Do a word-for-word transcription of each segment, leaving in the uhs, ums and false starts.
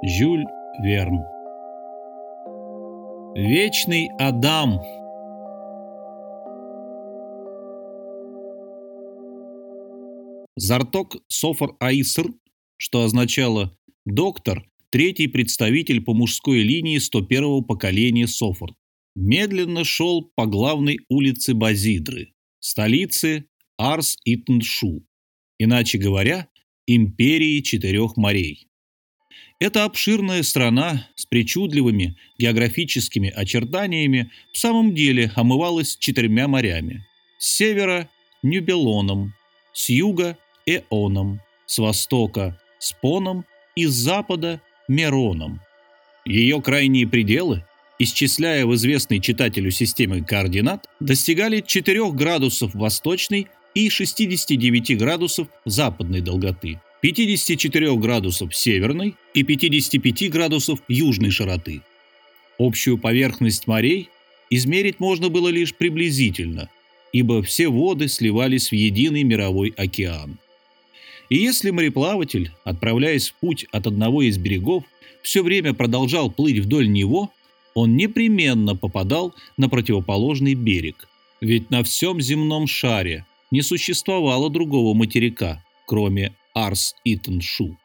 Жюль Верн. Вечный Адам. Зарток Софр Аиср, что означало «доктор», третий представитель по мужской линии сто первого поколения Софр, медленно шел по главной улице Базидры, столицы Арс-Итн-Шу, иначе говоря, империи четырех морей. Эта обширная страна с причудливыми географическими очертаниями в самом деле омывалась четырьмя морями. С севера – Нюбелоном, с юга – Эоном, с востока – Споном и с запада – Мероном. Ее крайние пределы, исчисляя в известной читателю системе координат, достигали четырёх градусов восточной и шестидесяти девяти градусов западной долготы, пятидесяти четырёх градусов северной и пятидесяти пяти градусов южной широты. Общую поверхность морей измерить можно было лишь приблизительно, ибо все воды сливались в единый мировой океан. И если мореплаватель, отправляясь в путь от одного из берегов, все время продолжал плыть вдоль него, он непременно попадал на противоположный берег. Ведь на всем земном шаре не существовало другого материка, кроме Арс-Итн-Шу.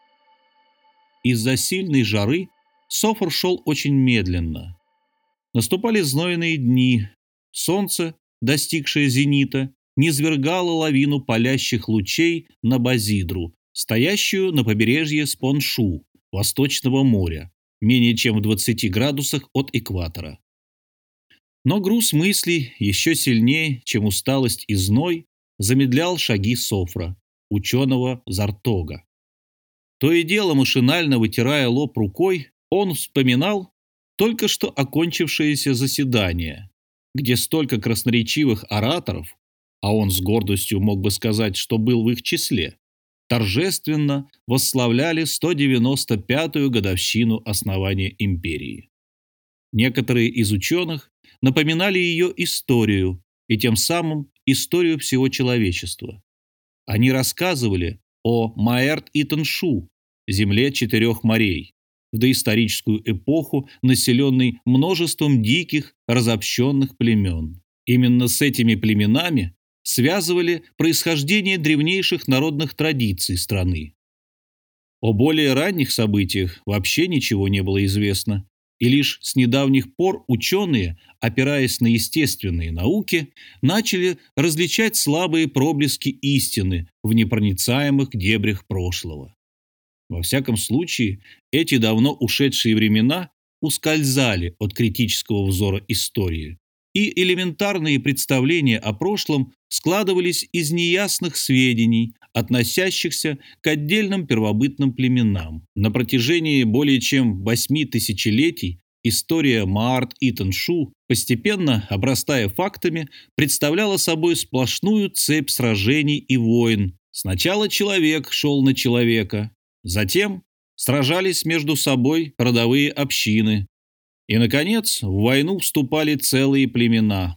Из-за сильной жары Софр шел очень медленно. Наступали знойные дни. Солнце, достигшее зенита, низвергало лавину палящих лучей на Базидру, стоящую на побережье Споншу, Восточного моря, менее чем в двадцати градусах от экватора. Но груз мыслей еще сильнее, чем усталость и зной, замедлял шаги Софра, ученого Зартога. То и дело, машинально вытирая лоб рукой, он вспоминал только что окончившееся заседание, где столько красноречивых ораторов, а он с гордостью мог бы сказать, что был в их числе, торжественно восславляли сто девяносто пятую годовщину основания империи. Некоторые из ученых напоминали ее историю и тем самым историю всего человечества. Они рассказывали о Маэрт-Итн-Шу, земле четырех морей, в доисторическую эпоху, населенной множеством диких, разобщенных племен. Именно с этими племенами связывали происхождение древнейших народных традиций страны. О более ранних событиях вообще ничего не было известно, и лишь с недавних пор ученые, опираясь на естественные науки, начали различать слабые проблески истины в непроницаемых дебрях прошлого. Во всяком случае, эти давно ушедшие времена ускользали от критического взора истории, и элементарные представления о прошлом складывались из неясных сведений, относящихся к отдельным первобытным племенам. На протяжении более чем восьми тысячелетий история Маарт-Итн-Шу, постепенно обрастая фактами, представляла собой сплошную цепь сражений и войн. Сначала человек шел на человека, затем сражались между собой родовые общины, и, наконец, в войну вступали целые племена.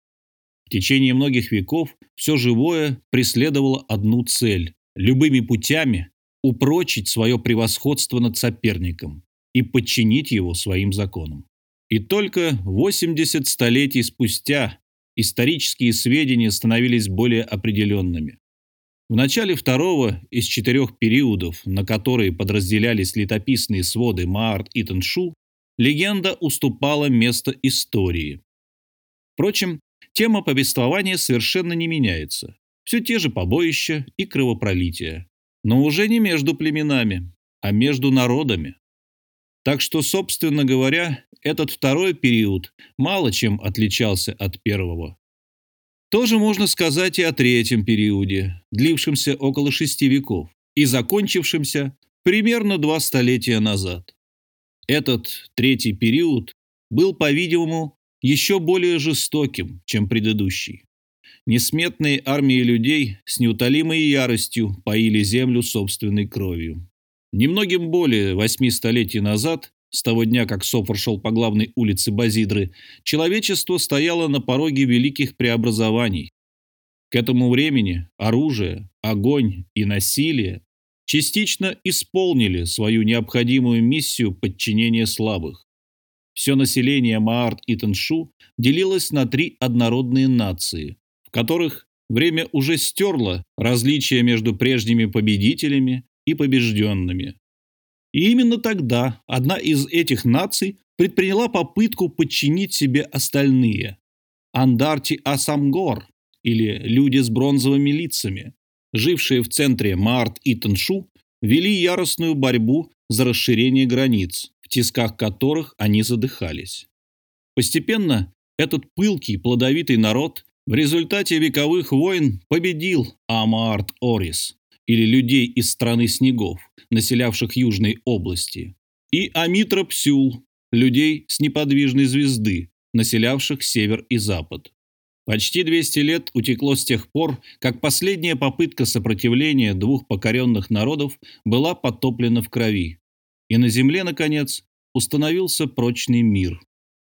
В течение многих веков все живое преследовало одну цель – любыми путями упрочить свое превосходство над соперником и подчинить его своим законам. И только восемьдесят столетий спустя исторические сведения становились более определенными. В начале второго из четырех периодов, на которые подразделялись летописные своды Маарт-Итн-Шу, легенда уступала место истории. Впрочем, тема повествования совершенно не меняется. Все те же побоища и кровопролития. Но уже не между племенами, а между народами. Так что, собственно говоря, этот второй период мало чем отличался от первого. Тоже можно сказать и о третьем периоде, длившемся около шести веков и закончившемся примерно два столетия назад. Этот третий период был, по-видимому, еще более жестоким, чем предыдущий. Несметные армии людей с неутолимой яростью поили землю собственной кровью. Немногим более восьми столетий назад, с того дня, как Софр шел по главной улице Базидры, человечество стояло на пороге великих преобразований. К этому времени оружие, огонь и насилие частично исполнили свою необходимую миссию подчинения слабых. Все население Маарт и Теншу делилось на три однородные нации, в которых время уже стерло различия между прежними победителями и побежденными. И именно тогда одна из этих наций предприняла попытку подчинить себе остальные – Андарти Асамгор, или люди с бронзовыми лицами, жившие в центре Маарт и Теншу, вели яростную борьбу за расширение границ, в тисках которых они задыхались. Постепенно этот пылкий, плодовитый народ в результате вековых войн победил Амаарт-Орис, или людей из страны снегов, населявших южные области, и Амитра-Псюл, людей с неподвижной звезды, населявших север и запад. Почти двести лет утекло с тех пор, как последняя попытка сопротивления двух покоренных народов была потоплена в крови, и на земле, наконец, установился прочный мир.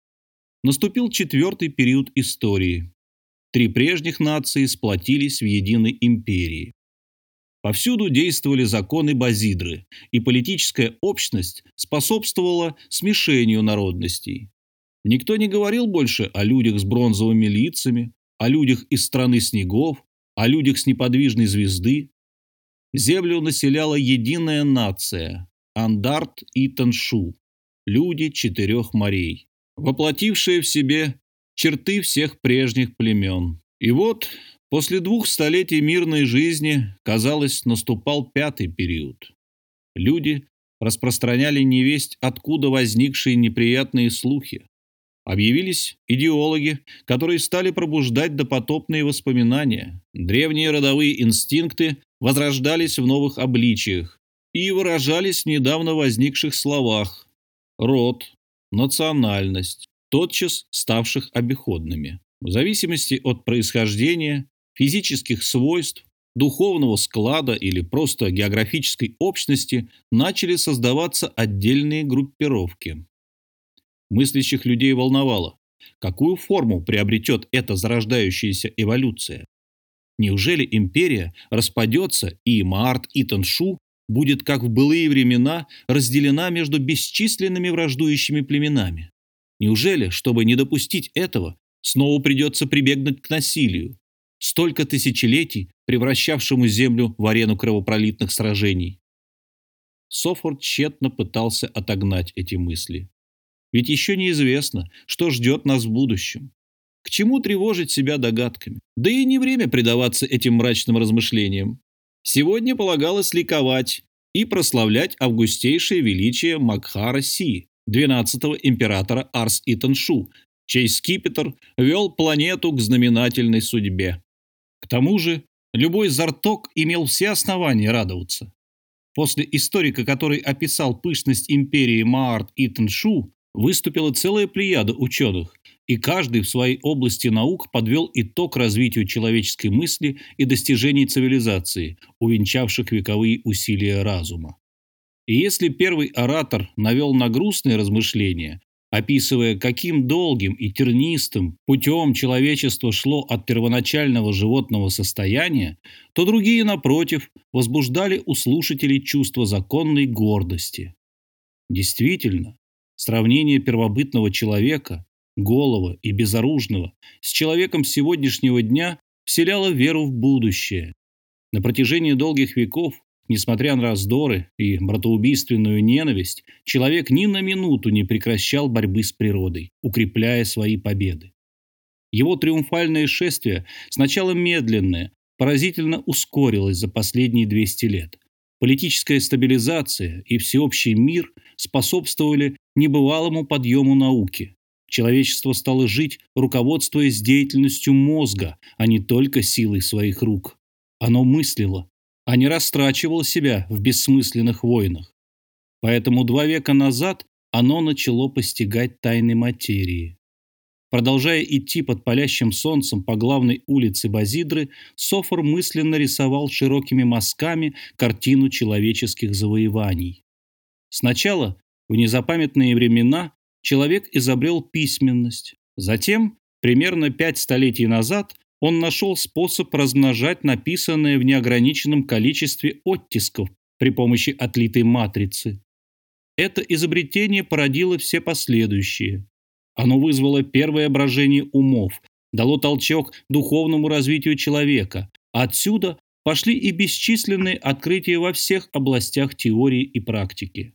Наступил четвертый период истории. Три прежних нации сплотились в единой империи. Повсюду действовали законы Базидры, и политическая общность способствовала смешению народностей. Никто не говорил больше о людях с бронзовыми лицами, о людях из страны снегов, о людях с неподвижной звезды. Землю населяла единая нация – Андарт и Теншу, люди четырех морей, воплотившие в себе черты всех прежних племен. И вот, после двух столетий мирной жизни, казалось, наступал пятый период. Люди распространяли невесть, откуда возникшие неприятные слухи. Объявились идеологи, которые стали пробуждать допотопные воспоминания. Древние родовые инстинкты возрождались в новых обличиях и выражались в недавно возникших словах: род, национальность, тотчас ставших обиходными. В зависимости от происхождения, физических свойств, духовного склада или просто географической общности начали создаваться отдельные группировки. Мыслящих людей волновало, какую форму приобретет эта зарождающаяся эволюция. Неужели империя распадется, и Маарт и Теншу будет, как в былые времена, разделена между бесчисленными враждующими племенами? Неужели, чтобы не допустить этого, снова придется прибегнуть к насилию, столько тысячелетий превращавшему землю в арену кровопролитных сражений? Софор тщетно пытался отогнать эти мысли. Ведь еще неизвестно, что ждет нас в будущем. К чему тревожить себя догадками? Да и не время предаваться этим мрачным размышлениям. Сегодня полагалось ликовать и прославлять августейшее величие Макхара Си, двенадцатого императора Арс и Теншу, чей скипетр вел планету к знаменательной судьбе. К тому же, любой зарток имел все основания радоваться. После историка, который описал пышность империи Маарт и Теншу, выступила целая плеяда ученых, и каждый в своей области наук подвел итог развитию человеческой мысли и достижений цивилизации, увенчавших вековые усилия разума. И если первый оратор навел на грустные размышления, описывая, каким долгим и тернистым путем человечество шло от первоначального животного состояния, то другие, напротив, возбуждали у слушателей чувство законной гордости. Действительно, сравнение первобытного человека, голого и безоружного, с человеком сегодняшнего дня вселяло веру в будущее. На протяжении долгих веков, несмотря на раздоры и братоубийственную ненависть, человек ни на минуту не прекращал борьбы с природой, укрепляя свои победы. Его триумфальное шествие, сначала медленное, поразительно ускорилось за последние двести лет. Политическая стабилизация и всеобщий мир способствовали небывалому подъему науки. Человечество стало жить, руководствуясь деятельностью мозга, а не только силой своих рук. Оно мыслило, а не растрачивало себя в бессмысленных войнах. Поэтому два века назад оно начало постигать тайны материи. Продолжая идти под палящим солнцем по главной улице Базидры, Софор мысленно рисовал широкими мазками картину человеческих завоеваний. Сначала, в незапамятные времена, человек изобрел письменность. Затем, примерно пять столетий назад, он нашел способ размножать написанное в неограниченном количестве оттисков при помощи отлитой матрицы. Это изобретение породило все последующие. Оно вызвало первое брожение умов, дало толчок духовному развитию человека. Отсюда пошли и бесчисленные открытия во всех областях теории и практики.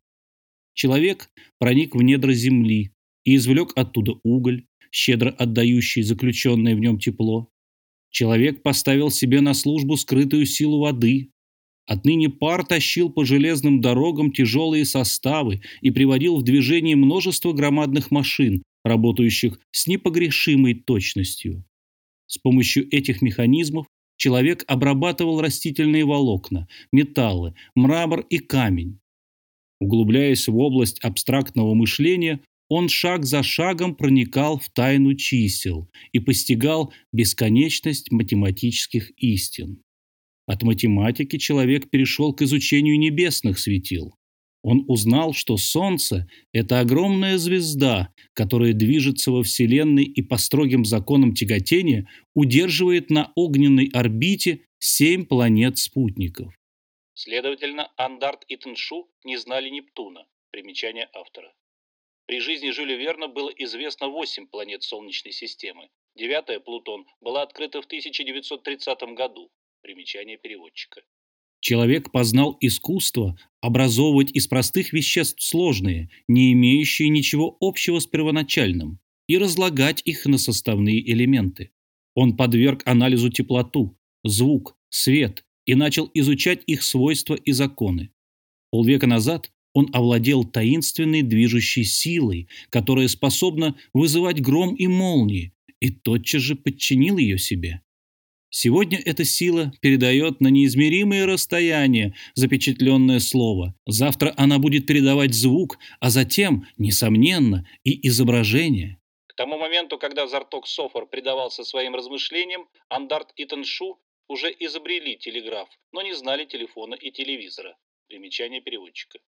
Человек проник в недра земли и извлек оттуда уголь, щедро отдающий заключенное в нем тепло. Человек поставил себе на службу скрытую силу воды. Отныне пар тащил по железным дорогам тяжелые составы и приводил в движение множество громадных машин, работающих с непогрешимой точностью. С помощью этих механизмов человек обрабатывал растительные волокна, металлы, мрамор и камень. Углубляясь в область абстрактного мышления, он шаг за шагом проникал в тайну чисел и постигал бесконечность математических истин. От математики человек перешел к изучению небесных светил. Он узнал, что Солнце – это огромная звезда, которая движется во Вселенной и по строгим законам тяготения удерживает на огненной орбите семь планет-спутников. Следовательно, Андарт и Теншу не знали Нептуна. Примечание автора. При жизни Жюля Верна было известно восемь планет Солнечной системы. Девятая, Плутон, была открыта в тысяча девятьсот тридцатом году. Примечание переводчика. Человек познал искусство образовывать из простых веществ сложные, не имеющие ничего общего с первоначальным, и разлагать их на составные элементы. Он подверг анализу теплоту, звук, свет и начал изучать их свойства и законы. Полвека назад он овладел таинственной движущей силой, которая способна вызывать гром и молнии, и тотчас же подчинил ее себе. Сегодня эта сила передает на неизмеримые расстояния запечатленное слово. Завтра она будет передавать звук, а затем, несомненно, и изображение. К тому моменту, когда Зарток Софор предавался своим размышлениям, Андарт и Теншу уже изобрели телеграф, но не знали телефона и телевизора. Примечание переводчика.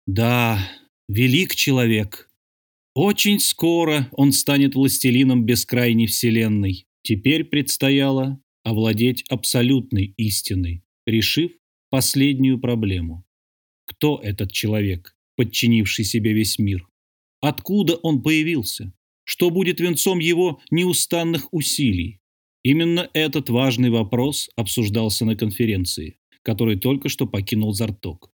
Да, велик человек. Очень скоро он станет властелином бескрайней вселенной. Теперь предстояло овладеть абсолютной истиной, решив последнюю проблему. Кто этот человек, подчинивший себе весь мир? Откуда он появился? Что будет венцом его неустанных усилий? Именно этот важный вопрос обсуждался на конференции, который только что покинул Зарток.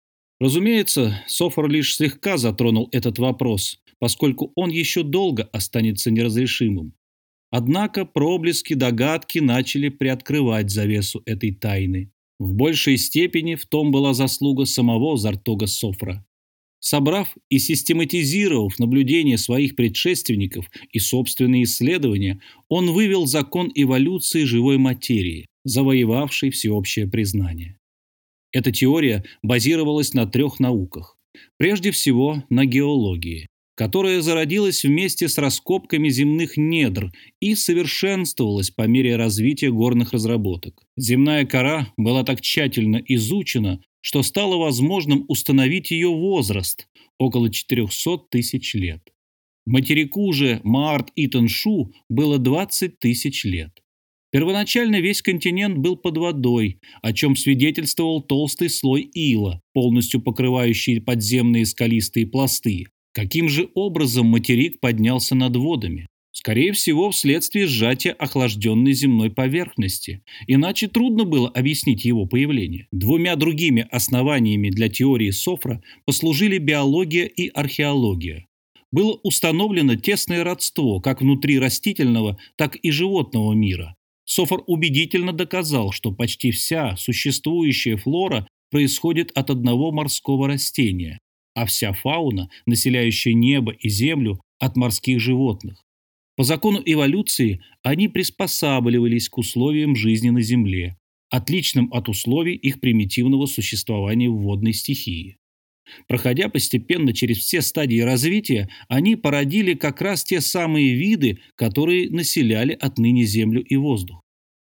Разумеется, Софор лишь слегка затронул этот вопрос, поскольку он еще долго останется неразрешимым. Однако проблески догадки начали приоткрывать завесу этой тайны. В большей степени в том была заслуга самого Зартога Софра. Собрав и систематизировав наблюдения своих предшественников и собственные исследования, он вывел закон эволюции живой материи, завоевавший всеобщее признание. Эта теория базировалась на трех науках. Прежде всего, на геологии, которая зародилась вместе с раскопками земных недр и совершенствовалась по мере развития горных разработок. Земная кора была так тщательно изучена, что стало возможным установить ее возраст – около четырехсот тысяч лет. Материку же Маарт и Теншу было двадцать тысяч лет. Первоначально весь континент был под водой, о чем свидетельствовал толстый слой ила, полностью покрывающий подземные скалистые пласты. Каким же образом материк поднялся над водами? Скорее всего, вследствие сжатия охлажденной земной поверхности. Иначе трудно было объяснить его появление. Двумя другими основаниями для теории Софра послужили биология и археология. Было установлено тесное родство как внутри растительного, так и животного мира. Софр убедительно доказал, что почти вся существующая флора происходит от одного морского растения, а вся фауна, населяющая небо и землю, от морских животных. По закону эволюции они приспосабливались к условиям жизни на Земле, отличным от условий их примитивного существования в водной стихии. Проходя постепенно через все стадии развития, они породили как раз те самые виды, которые населяли отныне землю и воздух.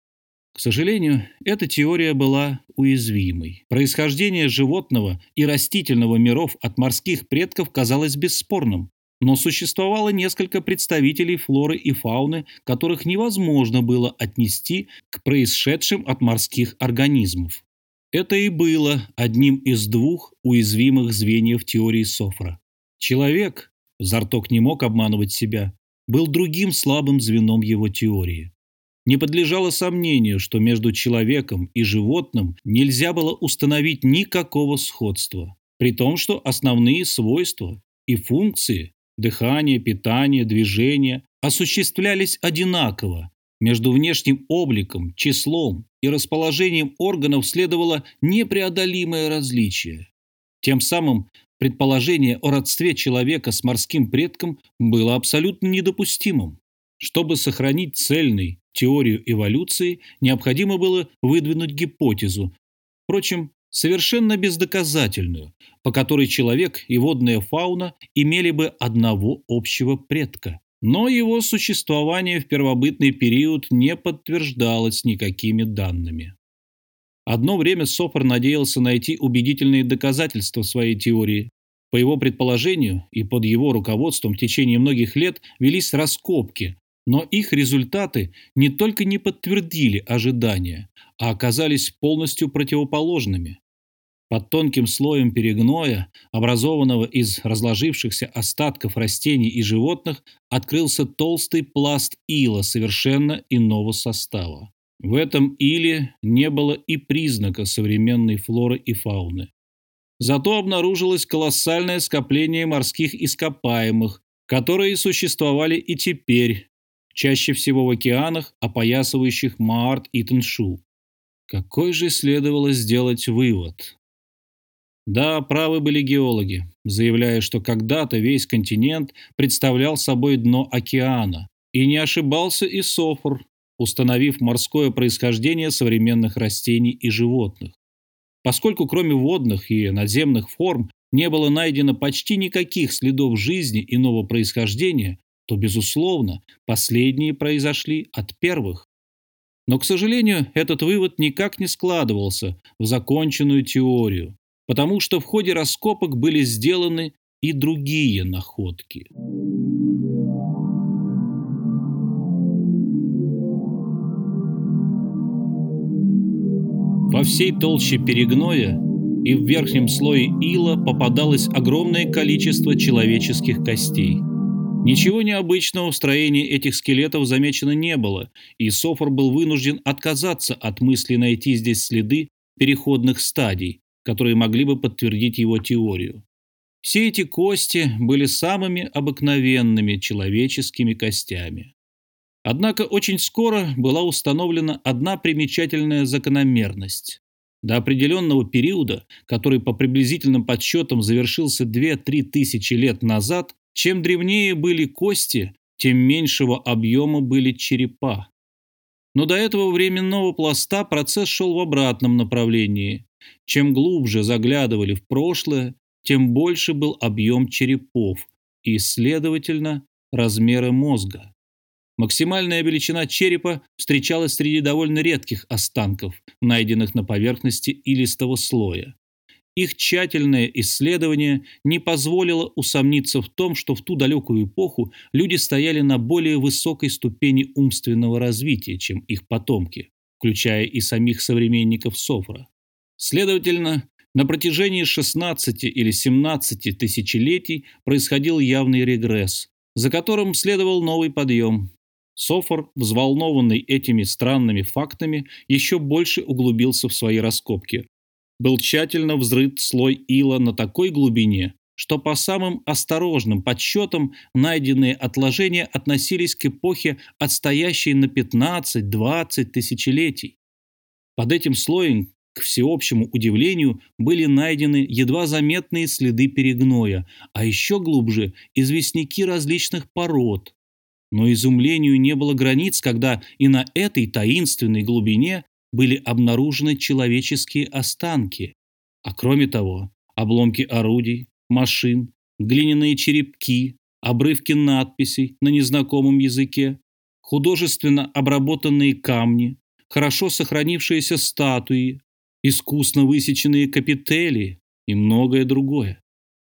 К сожалению, эта теория была уязвимой. Происхождение животного и растительного миров от морских предков казалось бесспорным, но существовало несколько представителей флоры и фауны, которых невозможно было отнести к происшедшим от морских организмов. Это и было одним из двух уязвимых звеньев теории Софра. Человек, Зарток не мог обманывать себя, был другим слабым звеном его теории. Не подлежало сомнению, что между человеком и животным нельзя было установить никакого сходства, при том, что основные свойства и функции – дыхание, питание, движение – осуществлялись одинаково. Между внешним обликом, числом и расположением органов следовало непреодолимое различие. Тем самым предположение о родстве человека с морским предком было абсолютно недопустимым. Чтобы сохранить цельной теорию эволюции, необходимо было выдвинуть гипотезу, впрочем, совершенно бездоказательную, по которой человек и водная фауна имели бы одного общего предка. Но его существование в первобытный период не подтверждалось никакими данными. Одно время Софр надеялся найти убедительные доказательства своей теории. По его предположению и под его руководством в течение многих лет велись раскопки, но их результаты не только не подтвердили ожидания, а оказались полностью противоположными. Под тонким слоем перегноя, образованного из разложившихся остатков растений и животных, открылся толстый пласт ила совершенно иного состава. В этом иле не было и признака современной флоры и фауны. Зато обнаружилось колоссальное скопление морских ископаемых, которые существовали и теперь, чаще всего в океанах, опоясывающих Маарт и Теншу. Какой же следовало сделать вывод? Да, правы были геологи, заявляя, что когда-то весь континент представлял собой дно океана. И не ошибался и Софр, установив морское происхождение современных растений и животных. Поскольку кроме водных и надземных форм не было найдено почти никаких следов жизни иного происхождения, то, безусловно, последние произошли от первых. Но, к сожалению, этот вывод никак не складывался в законченную теорию, потому что в ходе раскопок были сделаны и другие находки. Во всей толще перегноя и в верхнем слое ила попадалось огромное количество человеческих костей. Ничего необычного в строении этих скелетов замечено не было, и Софр был вынужден отказаться от мысли найти здесь следы переходных стадий, которые могли бы подтвердить его теорию. Все эти кости были самыми обыкновенными человеческими костями. Однако очень скоро была установлена одна примечательная закономерность. До определенного периода, который по приблизительным подсчетам завершился две-три тысячи лет назад, чем древнее были кости, тем меньшего объема были черепа. Но до этого временного пласта процесс шел в обратном направлении. Чем глубже заглядывали в прошлое, тем больше был объем черепов и, следовательно, размеры мозга. Максимальная величина черепа встречалась среди довольно редких останков, найденных на поверхности илистого слоя. Их тщательное исследование не позволило усомниться в том, что в ту далекую эпоху люди стояли на более высокой ступени умственного развития, чем их потомки, включая и самих современников Софра. Следовательно, на протяжении шестнадцати или семнадцати тысячелетий происходил явный регресс, за которым следовал новый подъем. Софр, взволнованный этими странными фактами, еще больше углубился в свои раскопки. Был тщательно взрыт слой ила на такой глубине, что по самым осторожным подсчетам найденные отложения относились к эпохе, отстоящей на пятнадцать-двадцать тысячелетий. Под этим слоем, к всеобщему удивлению, были найдены едва заметные следы перегноя, а еще глубже – известняки различных пород. Но изумлению не было границ, когда и на этой таинственной глубине были обнаружены человеческие останки. А кроме того, обломки орудий, машин, глиняные черепки, обрывки надписей на незнакомом языке, художественно обработанные камни, хорошо сохранившиеся статуи, искусно высеченные капители и многое другое.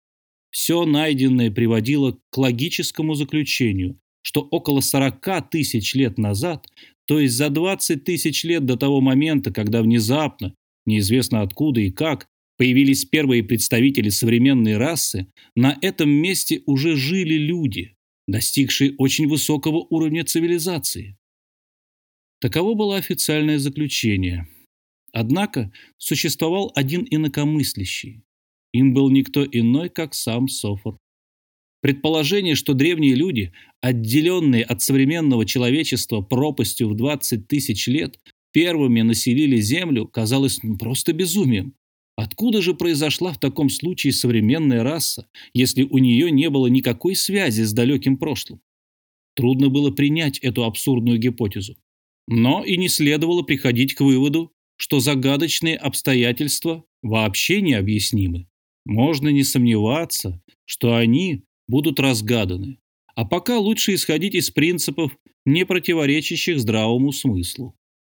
Все найденное приводило к логическому заключению, что около сорока тысяч лет назад, то есть за двадцать тысяч лет до того момента, когда внезапно, неизвестно откуда и как, появились первые представители современной расы, на этом месте уже жили люди, достигшие очень высокого уровня цивилизации. Таково было официальное заключение. Однако существовал один инакомыслящий. Им был никто иной, как сам Софор. Предположение, что древние люди, отделенные от современного человечества пропастью в двадцать тысяч лет, первыми населили Землю, казалось ну, просто безумием. Откуда же произошла в таком случае современная раса, если у нее не было никакой связи с далеким прошлым? Трудно было принять эту абсурдную гипотезу. Но и не следовало приходить к выводу, что загадочные обстоятельства вообще необъяснимы. Можно не сомневаться, что они будут разгаданы. А пока лучше исходить из принципов, не противоречащих здравому смыслу.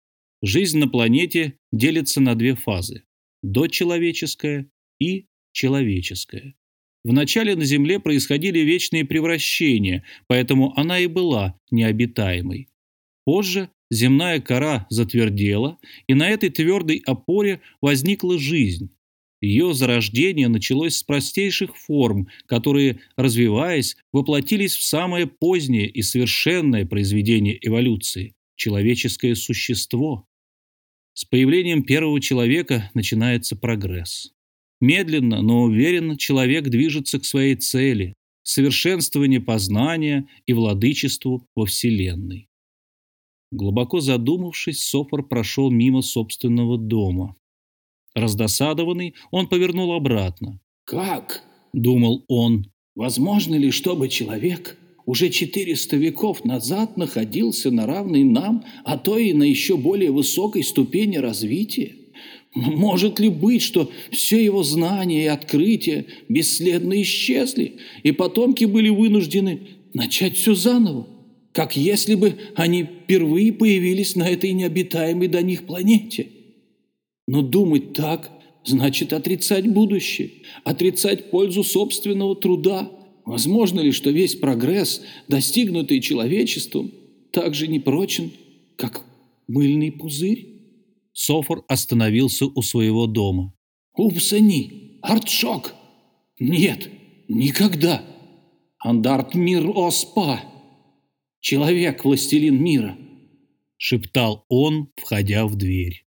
Жизнь на планете делится на две фазы – дочеловеческая и человеческая. Вначале на Земле происходили вечные превращения, поэтому она и была необитаемой. Позже земная кора затвердела, и на этой твердой опоре возникла жизнь. Ее зарождение началось с простейших форм, которые, развиваясь, воплотились в самое позднее и совершенное произведение эволюции – человеческое существо. С появлением первого человека начинается прогресс. Медленно, но уверенно человек движется к своей цели – совершенствованию познания и владычеству во Вселенной. Глубоко задумавшись, Софор прошел мимо собственного дома. Раздосадованный, он повернул обратно. «Как?» – думал он. «Возможно ли, чтобы человек уже четыреста веков назад находился на равной нам, а то и на еще более высокой ступени развития? Может ли быть, что все его знания и открытия бесследно исчезли, и потомки были вынуждены начать все заново, как если бы они впервые появились на этой необитаемой до них планете? Но думать так значит отрицать будущее, отрицать пользу собственного труда. Возможно ли, что весь прогресс, достигнутый человечеством, так же непрочен, как мыльный пузырь?» Софор остановился у своего дома. «Упсани! Артшок! Нет, никогда! Андарт мир Оспа! Человек, властелин мира!» — шептал он, входя в дверь.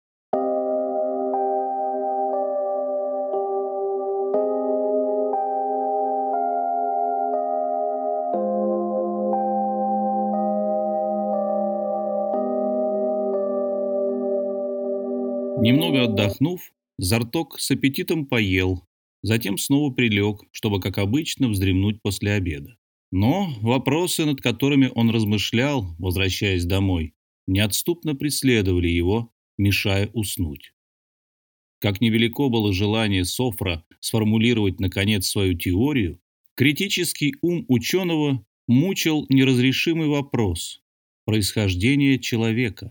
Немного отдохнув, Зарток с аппетитом поел, затем снова прилег, чтобы, как обычно, вздремнуть после обеда. Но вопросы, над которыми он размышлял, возвращаясь домой, неотступно преследовали его, мешая уснуть. Как невелико было желание Софра сформулировать, наконец, свою теорию, критический ум ученого мучил неразрешимый вопрос – происхождение человека.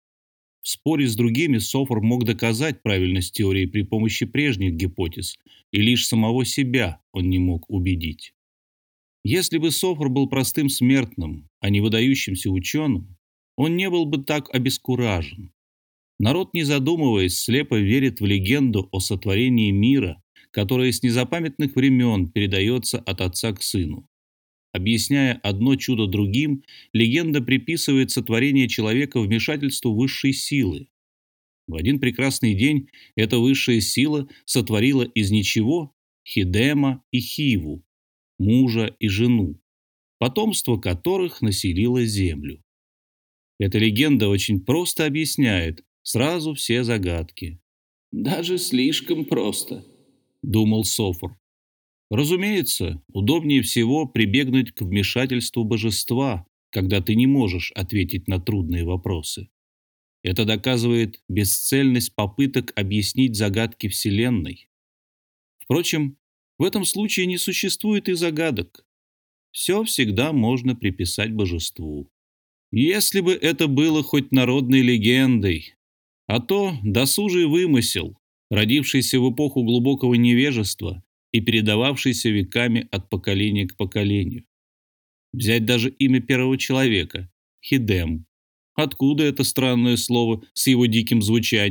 В споре с другими Софр мог доказать правильность теории при помощи прежних гипотез, и лишь самого себя он не мог убедить. Если бы Софр был простым смертным, а не выдающимся ученым, он не был бы так обескуражен. Народ, не задумываясь, слепо верит в легенду о сотворении мира, которая с незапамятных времен передается от отца к сыну. Объясняя одно чудо другим, легенда приписывает сотворение человека вмешательству высшей силы. В один прекрасный день эта высшая сила сотворила из ничего Хидема и Хиву, мужа и жену, потомство которых населило землю. Эта легенда очень просто объясняет сразу все загадки. «Даже слишком просто», — думал Софр. Разумеется, удобнее всего прибегнуть к вмешательству божества, когда ты не можешь ответить на трудные вопросы. Это доказывает бесцельность попыток объяснить загадки Вселенной. Впрочем, в этом случае не существует и загадок. Все всегда можно приписать божеству. Если бы это было хоть народной легендой, а то досужий вымысел, родившийся в эпоху глубокого невежества и передававшийся веками от поколения к поколению. Взять даже имя первого человека – Хидем. Откуда это странное слово с его диким звучанием?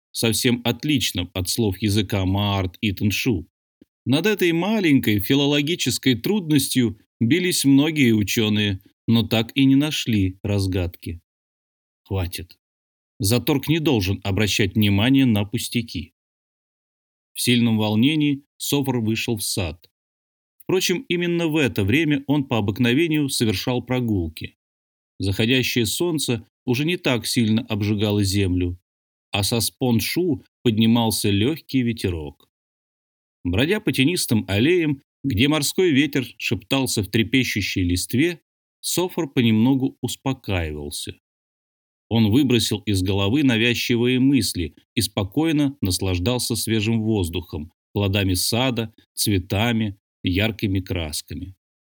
совсем отличном от слов языка Маарт и Теншу. Над этой маленькой филологической трудностью бились многие ученые, но так и не нашли разгадки. Хватит. Заторг не должен обращать внимание на пустяки. В сильном волнении Софр вышел в сад. Впрочем, именно в это время он по обыкновению совершал прогулки. Заходящее солнце уже не так сильно обжигало землю, а со Спон-Шу поднимался легкий ветерок. Бродя по тенистым аллеям, где морской ветер шептался в трепещущей листве, Софр понемногу успокаивался. Он выбросил из головы навязчивые мысли и спокойно наслаждался свежим воздухом, плодами сада, цветами, яркими красками.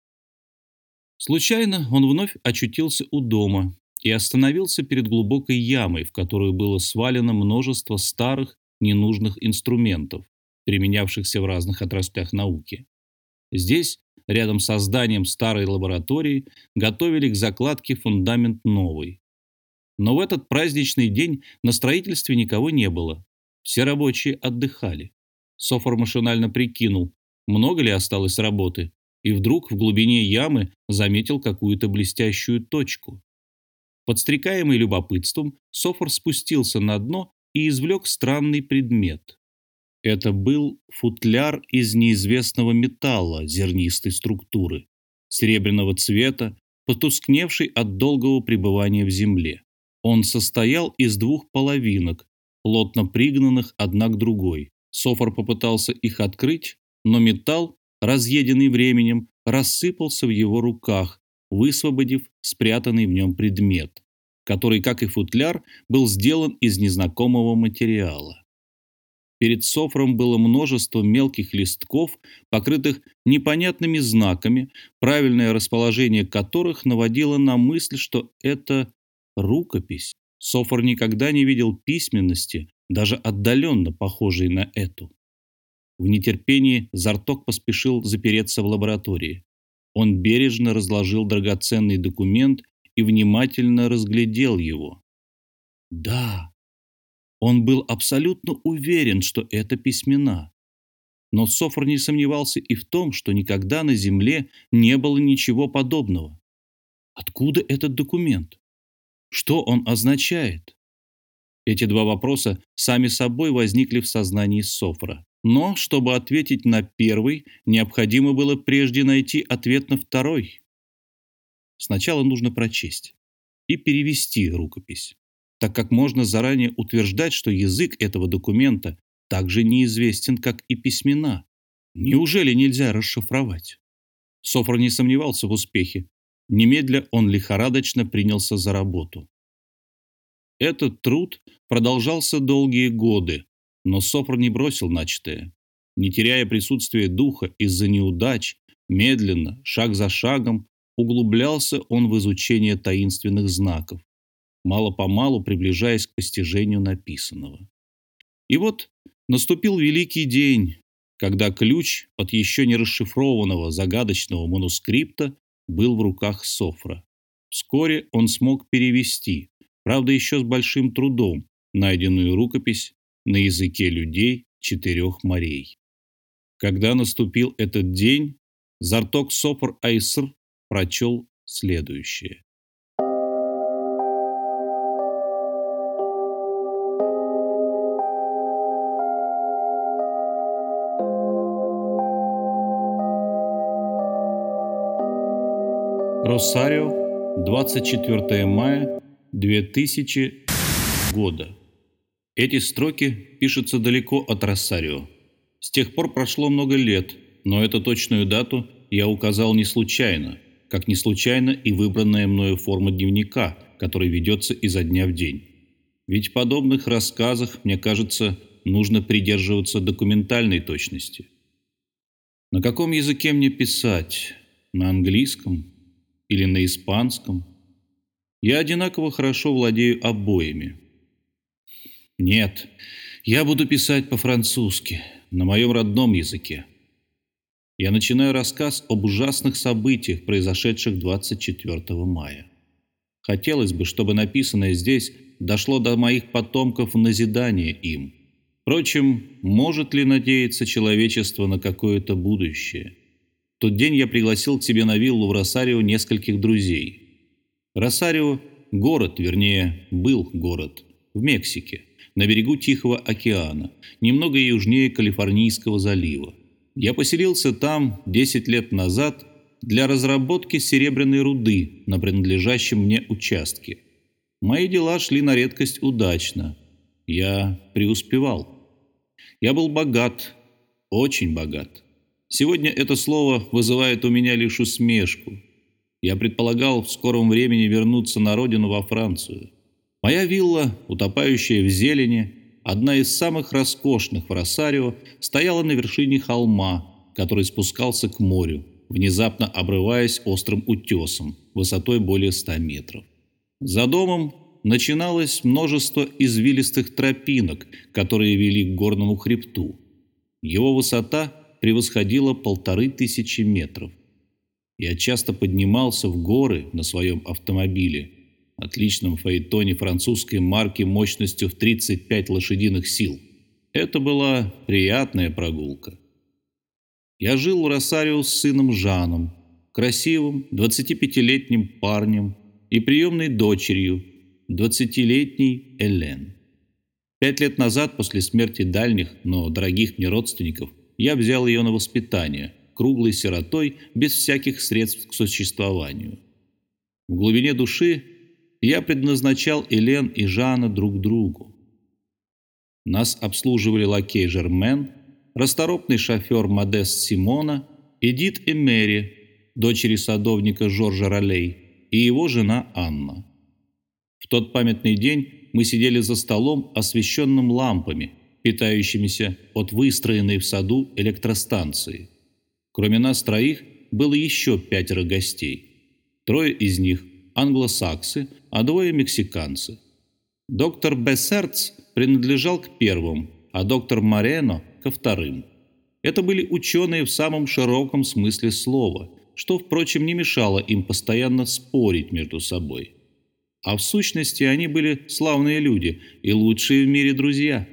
Случайно он вновь очутился у дома и остановился перед глубокой ямой, в которую было свалено множество старых, ненужных инструментов, применявшихся в разных отраслях науки. Здесь, рядом со зданием старой лаборатории, готовили к закладке фундамент новый. Но в этот праздничный день на строительстве никого не было. Все рабочие отдыхали. Софр машинально прикинул, много ли осталось работы, и вдруг в глубине ямы заметил какую-то блестящую точку. Подстрекаемый любопытством, Софр спустился на дно и извлек странный предмет. Это был футляр из неизвестного металла зернистой структуры, серебряного цвета, потускневший от долгого пребывания в земле. Он состоял из двух половинок, плотно пригнанных одна к другой. Софр попытался их открыть, но металл, разъеденный временем, рассыпался в его руках, высвободив спрятанный в нем предмет, который, как и футляр, был сделан из незнакомого материала. Перед Софром было множество мелких листков, покрытых непонятными знаками, правильное расположение которых наводило на мысль, что это рукопись. Софр никогда не видел письменности, даже отдаленно похожей на эту. В нетерпении Зарток поспешил запереться в лаборатории. Он бережно разложил драгоценный документ и внимательно разглядел его. Да, он был абсолютно уверен, что это письмена. Но Софр не сомневался и в том, что никогда на Земле не было ничего подобного. Откуда этот документ? Что он означает? Эти два вопроса сами собой возникли в сознании Софра. Но, чтобы ответить на первый, необходимо было прежде найти ответ на второй. Сначала нужно прочесть и перевести рукопись, так как можно заранее утверждать, что язык этого документа также неизвестен, как и письмена. Неужели нельзя расшифровать? Софр не сомневался в успехе. Немедля он лихорадочно принялся за работу. Этот труд продолжался долгие годы, но Софр не бросил начатое. Не теряя присутствия духа из-за неудач, медленно, шаг за шагом, углублялся он в изучение таинственных знаков, мало-помалу приближаясь к постижению написанного. И вот наступил великий день, когда ключ от еще не расшифрованного загадочного манускрипта был в руках Софра. Вскоре он смог перевести, правда еще с большим трудом, найденную рукопись на языке людей четырех морей. Когда наступил этот день, Зарток Софр Айср прочел следующее. Росарио, двадцать четвёртого мая две тысячи года. Эти строки пишутся далеко от Росарио. С тех пор прошло много лет, но эту точную дату я указал не случайно, как не случайно и выбранная мною форма дневника, который ведется изо дня в день. Ведь в подобных рассказах, мне кажется, нужно придерживаться документальной точности. На каком языке мне писать? На английском или на испанском? Я одинаково хорошо владею обоими. Нет, я буду писать по-французски, на моем родном языке. Я начинаю рассказ об ужасных событиях, произошедших двадцать четвёртого мая. Хотелось бы, чтобы написанное здесь дошло до моих потомков в назидание им. Впрочем, может ли надеяться человечество на какое-то будущее? В тот день я пригласил к себе на виллу в Росарио нескольких друзей. Росарио – город, вернее, был город, в Мексике, на берегу Тихого океана, немного южнее Калифорнийского залива. Я поселился там десять лет назад для разработки серебряной руды на принадлежащем мне участке. Мои дела шли на редкость удачно. Я преуспевал. Я был богат, очень богат. Сегодня это слово вызывает у меня лишь усмешку. Я предполагал в скором времени вернуться на родину, во Францию. Моя вилла, утопающая в зелени, одна из самых роскошных в Росарио, стояла на вершине холма, который спускался к морю, внезапно обрываясь острым утесом, высотой более ста метров. За домом начиналось множество извилистых тропинок, которые вели к горному хребту. Его высота превосходила полторы тысячи метров. Я часто поднимался в горы на своем автомобиле, отличном фаэтоне французской марки мощностью в тридцать пять лошадиных сил. Это была приятная прогулка. Я жил в Росарио с сыном Жаном, красивым двадцатипятилетним парнем, и приемной дочерью, двадцатилетней Элен. Пять лет назад, после смерти дальних, но дорогих мне родственников, я взял ее на воспитание, круглой сиротой, без всяких средств к существованию. В глубине души я предназначал Элен и Жана друг другу. Нас обслуживали лакей Жермен, расторопный шофер Модест Симона, Эдит и Мэри, дочери садовника Жоржа Ролей, и его жена Анна. В тот памятный день мы сидели за столом, освещенным лампами, питающимися от выстроенной в саду электростанции. Кроме нас троих было еще пятеро гостей. Трое из них – англосаксы, а двое – мексиканцы. Доктор Бессерц принадлежал к первым, а доктор Морено – ко вторым. Это были ученые в самом широком смысле слова, что, впрочем, не мешало им постоянно спорить между собой. А в сущности они были славные люди и лучшие в мире друзья.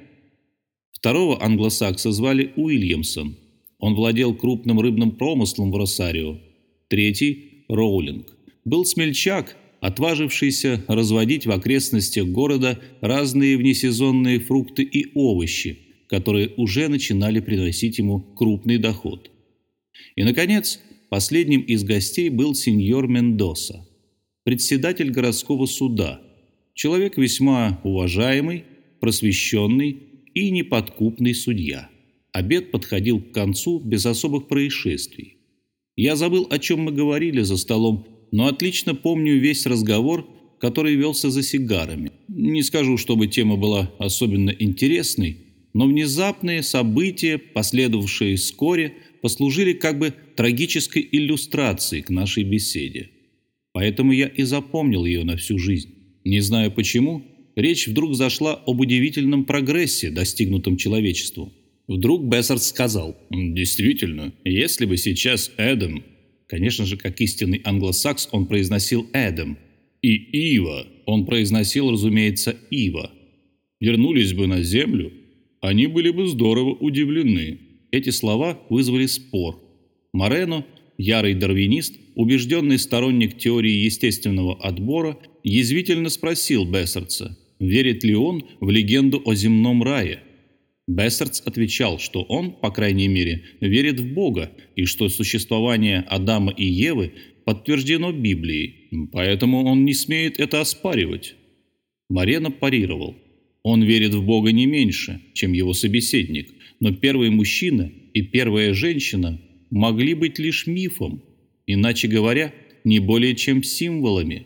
Второго англосакса звали Уильямсон. Он владел крупным рыбным промыслом в Росарио. Третий, Роулинг, был смельчак, отважившийся разводить в окрестностях города разные внесезонные фрукты и овощи, которые уже начинали приносить ему крупный доход. И, наконец, последним из гостей был сеньор Мендоса, председатель городского суда, человек весьма уважаемый, просвещенный и неподкупный судья. Обед подходил к концу без особых происшествий. Я забыл, о чем мы говорили за столом, но отлично помню весь разговор, который велся за сигарами. Не скажу, чтобы тема была особенно интересной, но внезапные события, последовавшие вскоре, послужили как бы трагической иллюстрацией к нашей беседе. Поэтому я и запомнил ее на всю жизнь. Не знаю почему, речь вдруг зашла об удивительном прогрессе, достигнутом человечеством. Вдруг Бессерц сказал: «Действительно, если бы сейчас Эдем...» Конечно же, как истинный англосакс, он произносил «Эдем». И Ива, он произносил, разумеется, Ива. Вернулись бы на землю, они были бы здорово удивлены. Эти слова вызвали спор. Морено, ярый дарвинист, убежденный сторонник теории естественного отбора, язвительно спросил Бессерца, верит ли он в легенду о земном рае. Бессерц отвечал, что он, по крайней мере, верит в Бога и что существование Адама и Евы подтверждено Библией, поэтому он не смеет это оспаривать. Морено парировал. Он верит в Бога не меньше, чем его собеседник, но первый мужчина и первая женщина могли быть лишь мифом, иначе говоря, не более чем символами.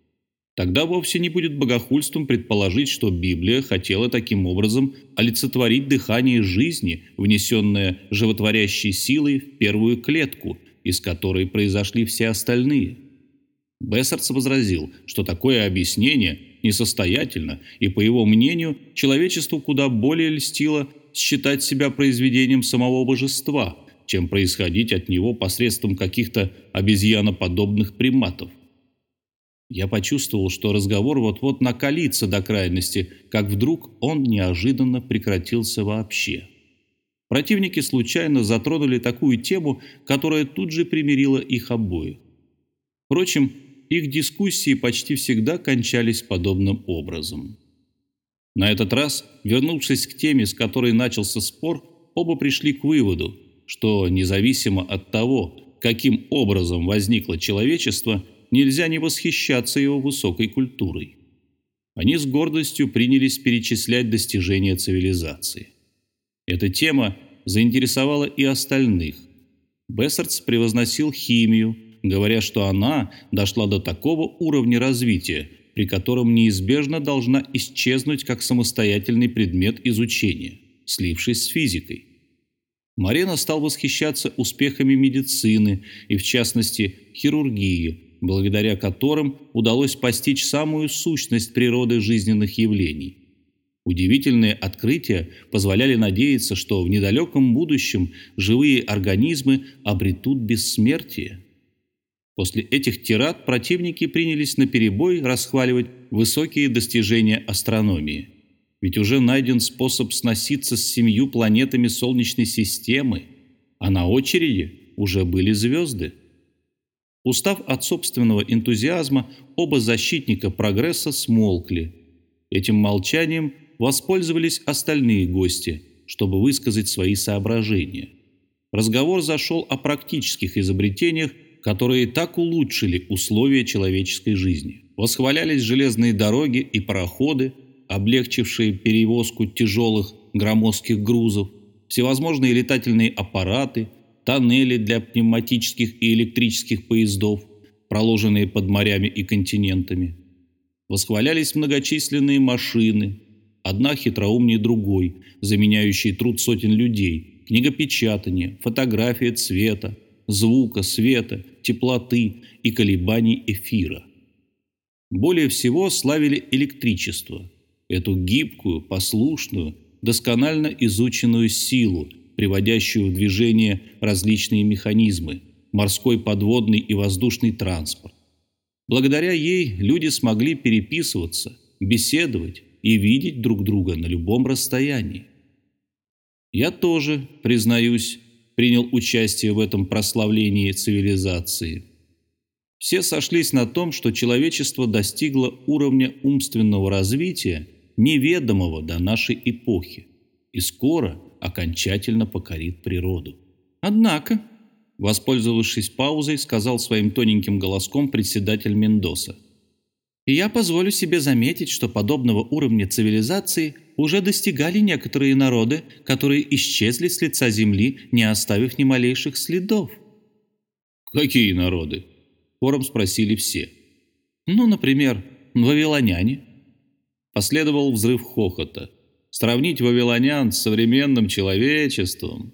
Тогда вовсе не будет богохульством предположить, что Библия хотела таким образом олицетворить дыхание жизни, внесенное животворящей силой в первую клетку, из которой произошли все остальные. Бессерц возразил, что такое объяснение несостоятельно, и, по его мнению, человечеству куда более льстило считать себя произведением самого божества, чем происходить от него посредством каких-то обезьяноподобных приматов. Я почувствовал, что разговор вот-вот накалится до крайности, как вдруг он неожиданно прекратился вообще. Противники случайно затронули такую тему, которая тут же примирила их обоих. Впрочем, их дискуссии почти всегда кончались подобным образом. На этот раз, вернувшись к теме, с которой начался спор, оба пришли к выводу, что независимо от того, каким образом возникло человечество, нельзя не восхищаться его высокой культурой. Они с гордостью принялись перечислять достижения цивилизации. Эта тема заинтересовала и остальных. Бессардс превозносил химию, говоря, что она дошла до такого уровня развития, при котором неизбежно должна исчезнуть как самостоятельный предмет изучения, слившись с физикой. Морено стал восхищаться успехами медицины и, в частности, хирургии, благодаря которым удалось постичь самую сущность природы жизненных явлений. Удивительные открытия позволяли надеяться, что в недалеком будущем живые организмы обретут бессмертие. После этих тирад противники принялись наперебой расхваливать высокие достижения астрономии. Ведь уже найден способ сноситься с семью планетами Солнечной системы, а на очереди уже были звезды. Устав от собственного энтузиазма, оба защитника прогресса смолкли. Этим молчанием воспользовались остальные гости, чтобы высказать свои соображения. Разговор зашел о практических изобретениях, которые так улучшили условия человеческой жизни. Восхвалялись железные дороги и пароходы, облегчившие перевозку тяжелых громоздких грузов, всевозможные летательные аппараты, тоннели для пневматических и электрических поездов, проложенные под морями и континентами. Восхвалялись многочисленные машины, одна хитроумнее другой, заменяющие труд сотен людей, книгопечатание, фотография цвета, звука, света, теплоты и колебаний эфира. Более всего славили электричество, эту гибкую, послушную, досконально изученную силу, приводящую в движение различные механизмы, морской, подводный и воздушный транспорт. Благодаря ей люди смогли переписываться, беседовать и видеть друг друга на любом расстоянии. Я тоже, признаюсь, принял участие в этом прославлении цивилизации. Все сошлись на том, что человечество достигло уровня умственного развития, неведомого до нашей эпохи, и скоро окончательно покорит природу. Однако, воспользовавшись паузой, сказал своим тоненьким голоском председатель Мендоса: «И я позволю себе заметить, что подобного уровня цивилизации уже достигали некоторые народы, которые исчезли с лица земли, не оставив ни малейших следов». «Какие народы?» – хором спросили все. «Ну, например, вавилоняне». Последовал взрыв хохота. Сравнить вавилонян с современным человечеством.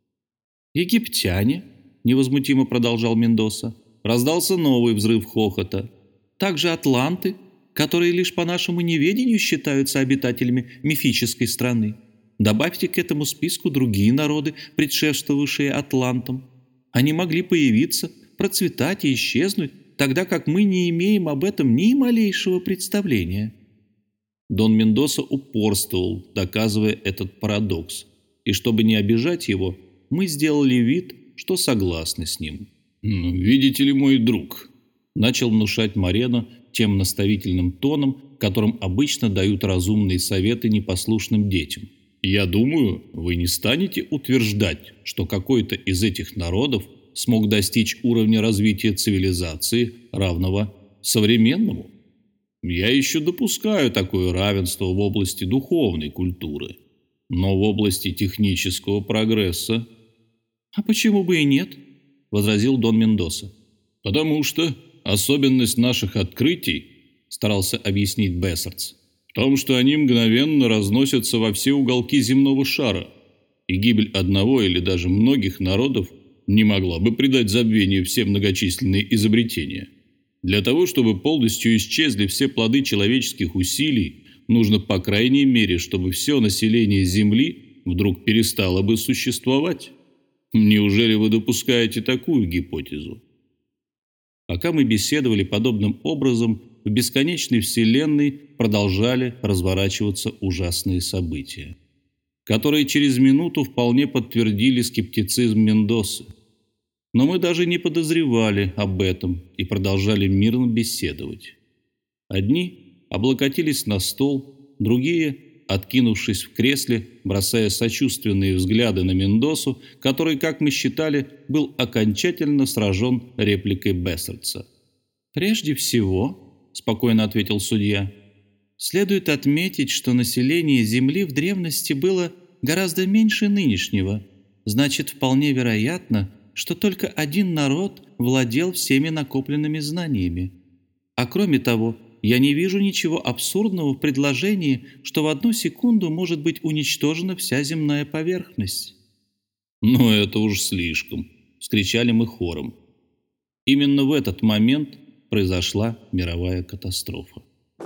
«Египтяне», – невозмутимо продолжал Мендоса. Раздался новый взрыв хохота. «Также атланты, которые лишь по нашему неведению считаются обитателями мифической страны. Добавьте к этому списку другие народы, предшествовавшие атлантам. Они могли появиться, процветать и исчезнуть, тогда как мы не имеем об этом ни малейшего представления». Дон Мендоса упорствовал, доказывая этот парадокс, и чтобы не обижать его, мы сделали вид, что согласны с ним. «Видите ли, мой друг», – начал внушать Морено тем наставительным тоном, которым обычно дают разумные советы непослушным детям. «Я думаю, вы не станете утверждать, что какой-то из этих народов смог достичь уровня развития цивилизации, равного современному. Я еще допускаю такое равенство в области духовной культуры, но в области технического прогресса...» «А почему бы и нет?» – возразил Дон Мендоса. «Потому что особенность наших открытий, – старался объяснить Бессардс, – в том, что они мгновенно разносятся во все уголки земного шара, и гибель одного или даже многих народов не могла бы придать забвению все многочисленные изобретения. Для того, чтобы полностью исчезли все плоды человеческих усилий, нужно, по крайней мере, чтобы все население Земли вдруг перестало бы существовать. Неужели вы допускаете такую гипотезу?» Пока мы беседовали подобным образом, в бесконечной вселенной продолжали разворачиваться ужасные события, которые через минуту вполне подтвердили скептицизм Мендосы. Но мы даже не подозревали об этом и продолжали мирно беседовать. Одни облокотились на стол, другие, откинувшись в кресле, бросая сочувственные взгляды на Мендосу, который, как мы считали, был окончательно сражен репликой Бессерца. «Прежде всего, — спокойно ответил судья, — следует отметить, что население Земли в древности было гораздо меньше нынешнего. Значит, вполне вероятно, что только один народ владел всеми накопленными знаниями. А кроме того, я не вижу ничего абсурдного в предложении, что в одну секунду может быть уничтожена вся земная поверхность». «Но это уж слишком!» — вскричали мы хором. Именно в этот момент произошла мировая катастрофа.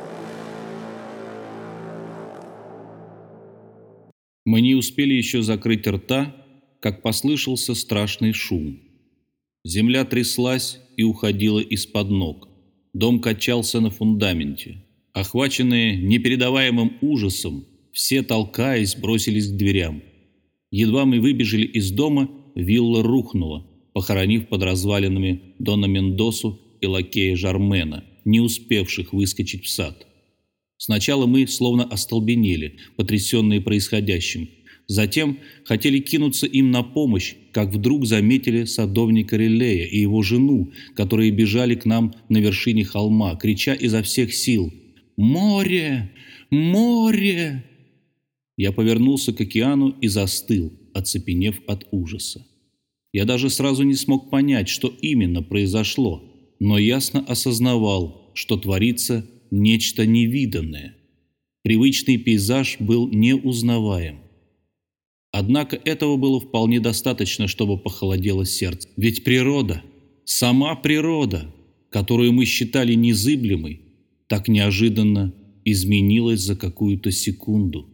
Мы не успели еще закрыть рта, как послышался страшный шум. Земля тряслась и уходила из-под ног. Дом качался на фундаменте. Охваченные непередаваемым ужасом, все, толкаясь, бросились к дверям. Едва мы выбежали из дома, вилла рухнула, похоронив под развалинами Дона Мендосу и лакея Жармена, не успевших выскочить в сад. Сначала мы словно остолбенели, потрясенные происходящим. Затем хотели кинуться им на помощь, как вдруг заметили садовника Релея и его жену, которые бежали к нам на вершине холма, крича изо всех сил: «Море! Море!» Я повернулся к океану и застыл, оцепенев от ужаса. Я даже сразу не смог понять, что именно произошло, но ясно осознавал, что творится нечто невиданное. Привычный пейзаж был неузнаваем. Однако этого было вполне достаточно, чтобы похолодело сердце. Ведь природа, сама природа, которую мы считали незыблемой, так неожиданно изменилась за какую-то секунду.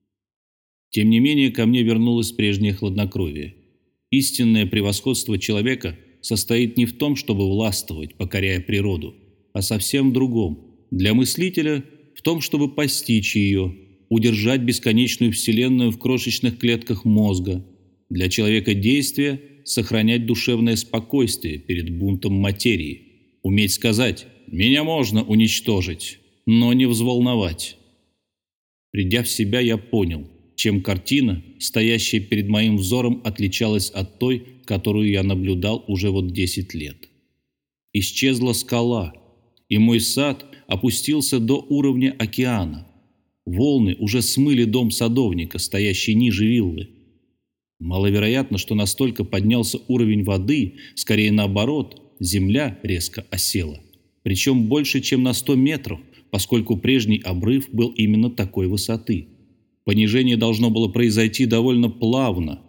Тем не менее, ко мне вернулось прежнее хладнокровие. Истинное превосходство человека состоит не в том, чтобы властвовать, покоряя природу, а совсем в другом. Для мыслителя в том, чтобы постичь ее, удержать бесконечную вселенную в крошечных клетках мозга. Для человека действия – сохранять душевное спокойствие перед бунтом материи. Уметь сказать: «Меня можно уничтожить, но не взволновать». Придя в себя, я понял, чем картина, стоящая перед моим взором, отличалась от той, которую я наблюдал уже вот десять лет. Исчезла скала, и мой сад опустился до уровня океана. Волны уже смыли дом садовника, стоящий ниже виллы. Маловероятно, что настолько поднялся уровень воды, скорее наоборот, земля резко осела. Причем больше, чем на сто метров, поскольку прежний обрыв был именно такой высоты. Понижение должно было произойти довольно плавно.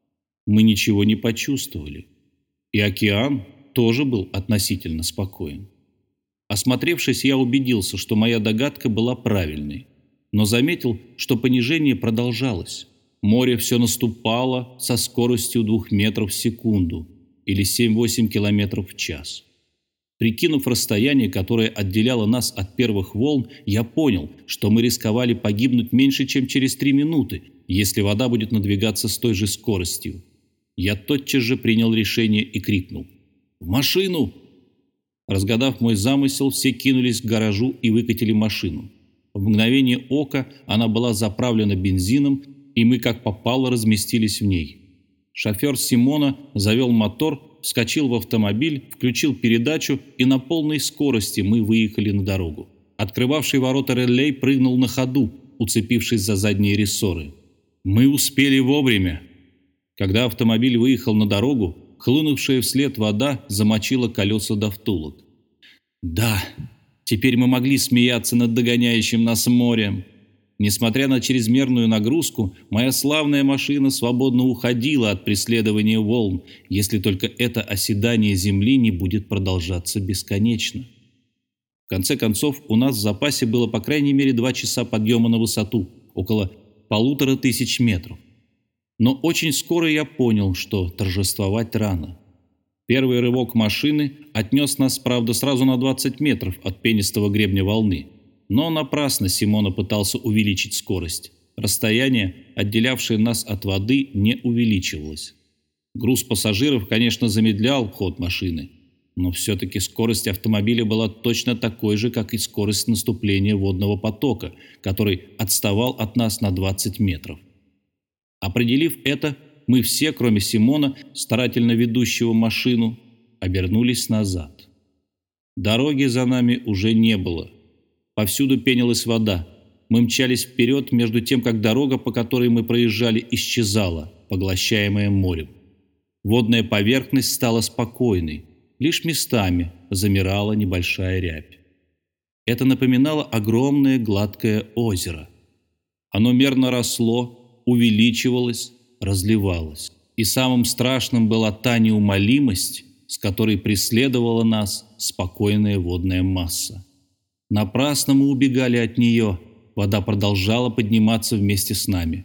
Мы ничего не почувствовали. И океан тоже был относительно спокоен. Осмотревшись, я убедился, что моя догадка была правильной, но заметил, что понижение продолжалось. Море все наступало со скоростью двух метров в секунду или семь-восемь километров в час. Прикинув расстояние, которое отделяло нас от первых волн, я понял, что мы рисковали погибнуть меньше, чем через три минуты, если вода будет надвигаться с той же скоростью. Я тотчас же принял решение и крикнул: «В машину!» Разгадав мой замысел, все кинулись к гаражу и выкатили машину. В мгновение ока она была заправлена бензином, и мы как попало разместились в ней. Шофер Симона завел мотор, вскочил в автомобиль, включил передачу, и на полной скорости мы выехали на дорогу. Открывавший ворота Релей прыгнул на ходу, уцепившись за задние рессоры. Мы успели вовремя. Когда автомобиль выехал на дорогу, хлынувшая вслед вода замочила колеса до втулок. Да, теперь мы могли смеяться над догоняющим нас морем. Несмотря на чрезмерную нагрузку, моя славная машина свободно уходила от преследования волн, если только это оседание земли не будет продолжаться бесконечно. В конце концов, у нас в запасе было по крайней мере два часа подъема на высоту, около полутора тысяч метров. Но очень скоро я понял, что торжествовать рано. Первый рывок машины отнес нас, правда, сразу на двадцать метров от пенистого гребня волны. Но напрасно Симона пытался увеличить скорость. Расстояние, отделявшее нас от воды, не увеличивалось. Груз пассажиров, конечно, замедлял ход машины, но все-таки скорость автомобиля была точно такой же, как и скорость наступления водного потока, который отставал от нас на двадцать метров. Определив это, мы все, кроме Симона, старательно ведущего машину, обернулись назад. Дороги за нами уже не было. Повсюду пенилась вода. Мы мчались вперед, между тем, как дорога, по которой мы проезжали, исчезала, поглощаемая морем. Водная поверхность стала спокойной, лишь местами замирала небольшая рябь. Это напоминало огромное гладкое озеро. Оно мерно росло, увеличивалось, разливалось. И самым страшным была та неумолимость, с которой преследовала нас спокойная водная масса. Напрасно мы убегали от нее, вода продолжала подниматься вместе с нами.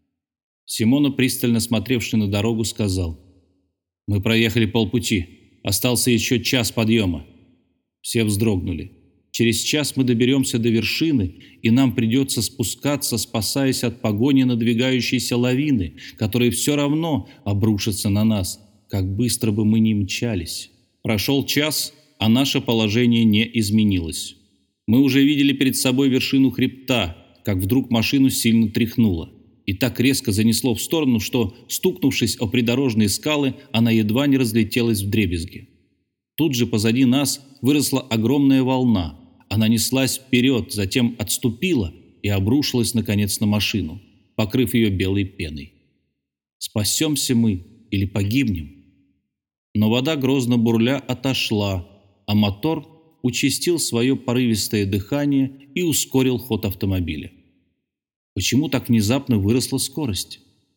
Симона, пристально смотревший на дорогу, сказал: «Мы проехали полпути, остался еще час подъема». Все вздрогнули. Через час мы доберемся до вершины, и нам придется спускаться, спасаясь от погони надвигающейся лавины, которая все равно обрушится на нас, как быстро бы мы ни мчались. Прошел час, а наше положение не изменилось. Мы уже видели перед собой вершину хребта, как вдруг машину сильно тряхнуло. И так резко занесло в сторону, что, стукнувшись о придорожные скалы, она едва не разлетелась вдребезги. Тут же позади нас выросла огромная волна. Она неслась вперед, затем отступила и обрушилась, наконец, на машину, покрыв ее белой пеной. Спасемся мы или погибнем? Но вода, грозно бурля, отошла, а мотор участил свое порывистое дыхание и ускорил ход автомобиля. Почему так внезапно выросла скорость?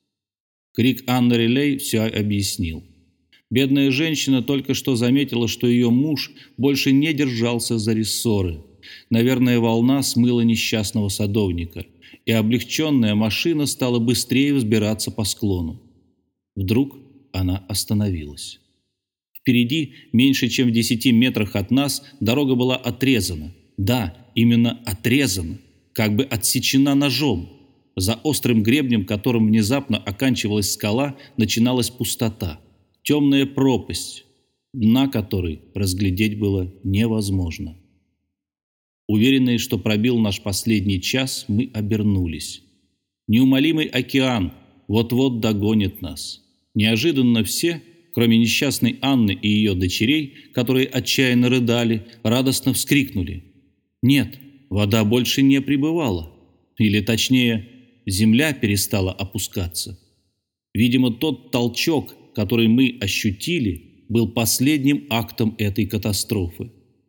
Крик Анны Рилей все объяснил. Бедная женщина только что заметила, что ее муж больше не держался за рессоры. Наверное, волна смыла несчастного садовника, и облегченная машина стала быстрее взбираться по склону. Вдруг она остановилась. Впереди, меньше чем в десяти метрах от нас, дорога была отрезана. Да, именно отрезана, как бы отсечена ножом. За острым гребнем, которым внезапно оканчивалась скала, начиналась пустота. Темная пропасть, дна которой разглядеть было невозможно. Уверенные, что пробил наш последний час, мы обернулись. Неумолимый океан вот-вот догонит нас. Неожиданно все, кроме несчастной Анны и ее дочерей, которые отчаянно рыдали, радостно вскрикнули. Нет, вода больше не прибывала. Или точнее, земля перестала опускаться. Видимо, тот толчок, который мы ощутили, был последним актом этой катастрофы.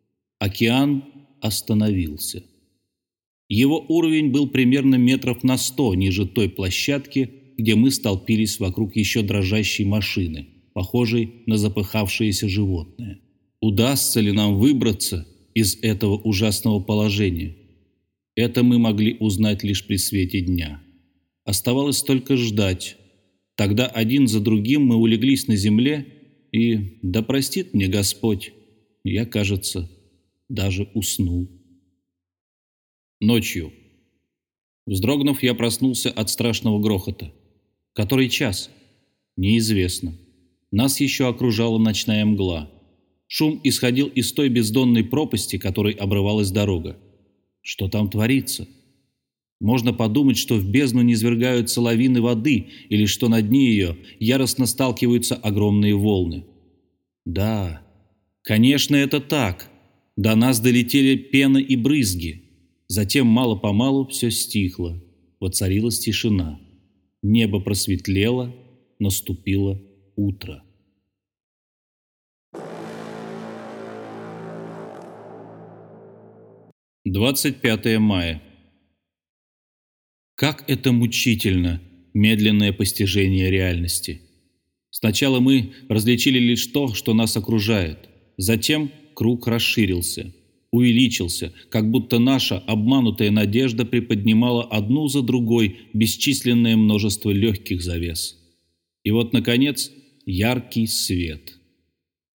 Океан остановился. Его уровень был примерно метров на сто ниже той площадки, где мы столпились вокруг еще дрожащей машины, похожей на запыхавшееся животное. Удастся ли нам выбраться из этого ужасного положения? Это мы могли узнать лишь при свете дня. Оставалось только ждать. Тогда один за другим мы улеглись на земле, и, да простит мне Господь, я, кажется, даже уснул. Ночью. Вздрогнув, я проснулся от страшного грохота. Который час? Неизвестно. Нас еще окружала ночная мгла. Шум исходил из той бездонной пропасти, которой обрывалась дорога. Что там творится? Можно подумать, что в бездну низвергаются лавины воды, или что на дне ее яростно сталкиваются огромные волны. Да, конечно, это так. До нас долетели пена и брызги. Затем мало-помалу все стихло. Воцарилась тишина. Небо просветлело, наступило утро. двадцать пятое мая. Как это мучительно, медленное постижение реальности. Сначала мы различили лишь то, что нас окружает. Затем круг расширился, увеличился, как будто наша обманутая надежда приподнимала одну за другой бесчисленное множество легких завес. И вот, наконец, яркий свет.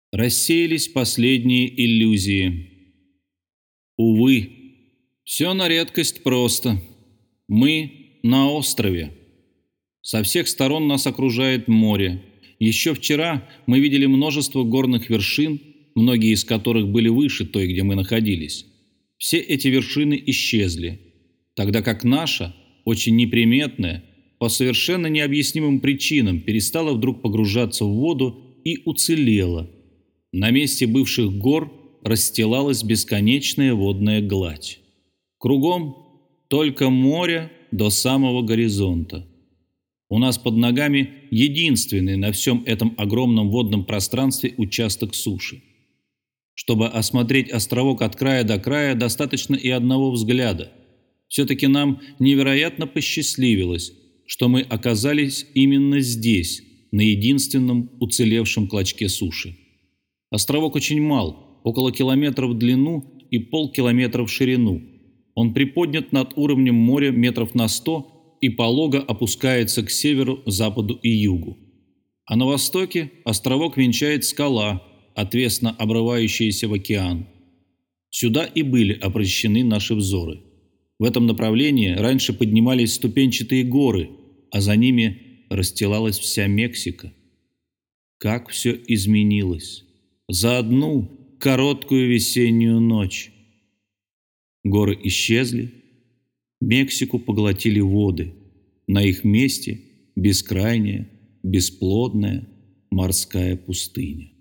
Рассеялись последние иллюзии. Увы, все на редкость просто. Мы на острове. Со всех сторон нас окружает море. Еще вчера мы видели множество горных вершин, многие из которых были выше той, где мы находились. Все эти вершины исчезли, тогда как наша, очень неприметная, по совершенно необъяснимым причинам перестала вдруг погружаться в воду и уцелела. На месте бывших гор расстилалась бесконечная водная гладь. Кругом только море до самого горизонта. У нас под ногами единственный на всем этом огромном водном пространстве участок суши. Чтобы осмотреть островок от края до края, достаточно и одного взгляда. Все-таки нам невероятно посчастливилось, что мы оказались именно здесь, на единственном уцелевшем клочке суши. Островок очень мал, около километра в длину и полкилометра в ширину. Он приподнят над уровнем моря метров на сто и полого опускается к северу, западу и югу. А на востоке островок венчает скала, отвесно обрывающаяся в океан. Сюда и были обращены наши взоры. В этом направлении раньше поднимались ступенчатые горы, а за ними расстилалась вся Мексика. Как все изменилось за одну короткую весеннюю ночь. Горы исчезли, Мексику поглотили воды. На их месте бескрайняя, бесплодная морская пустыня.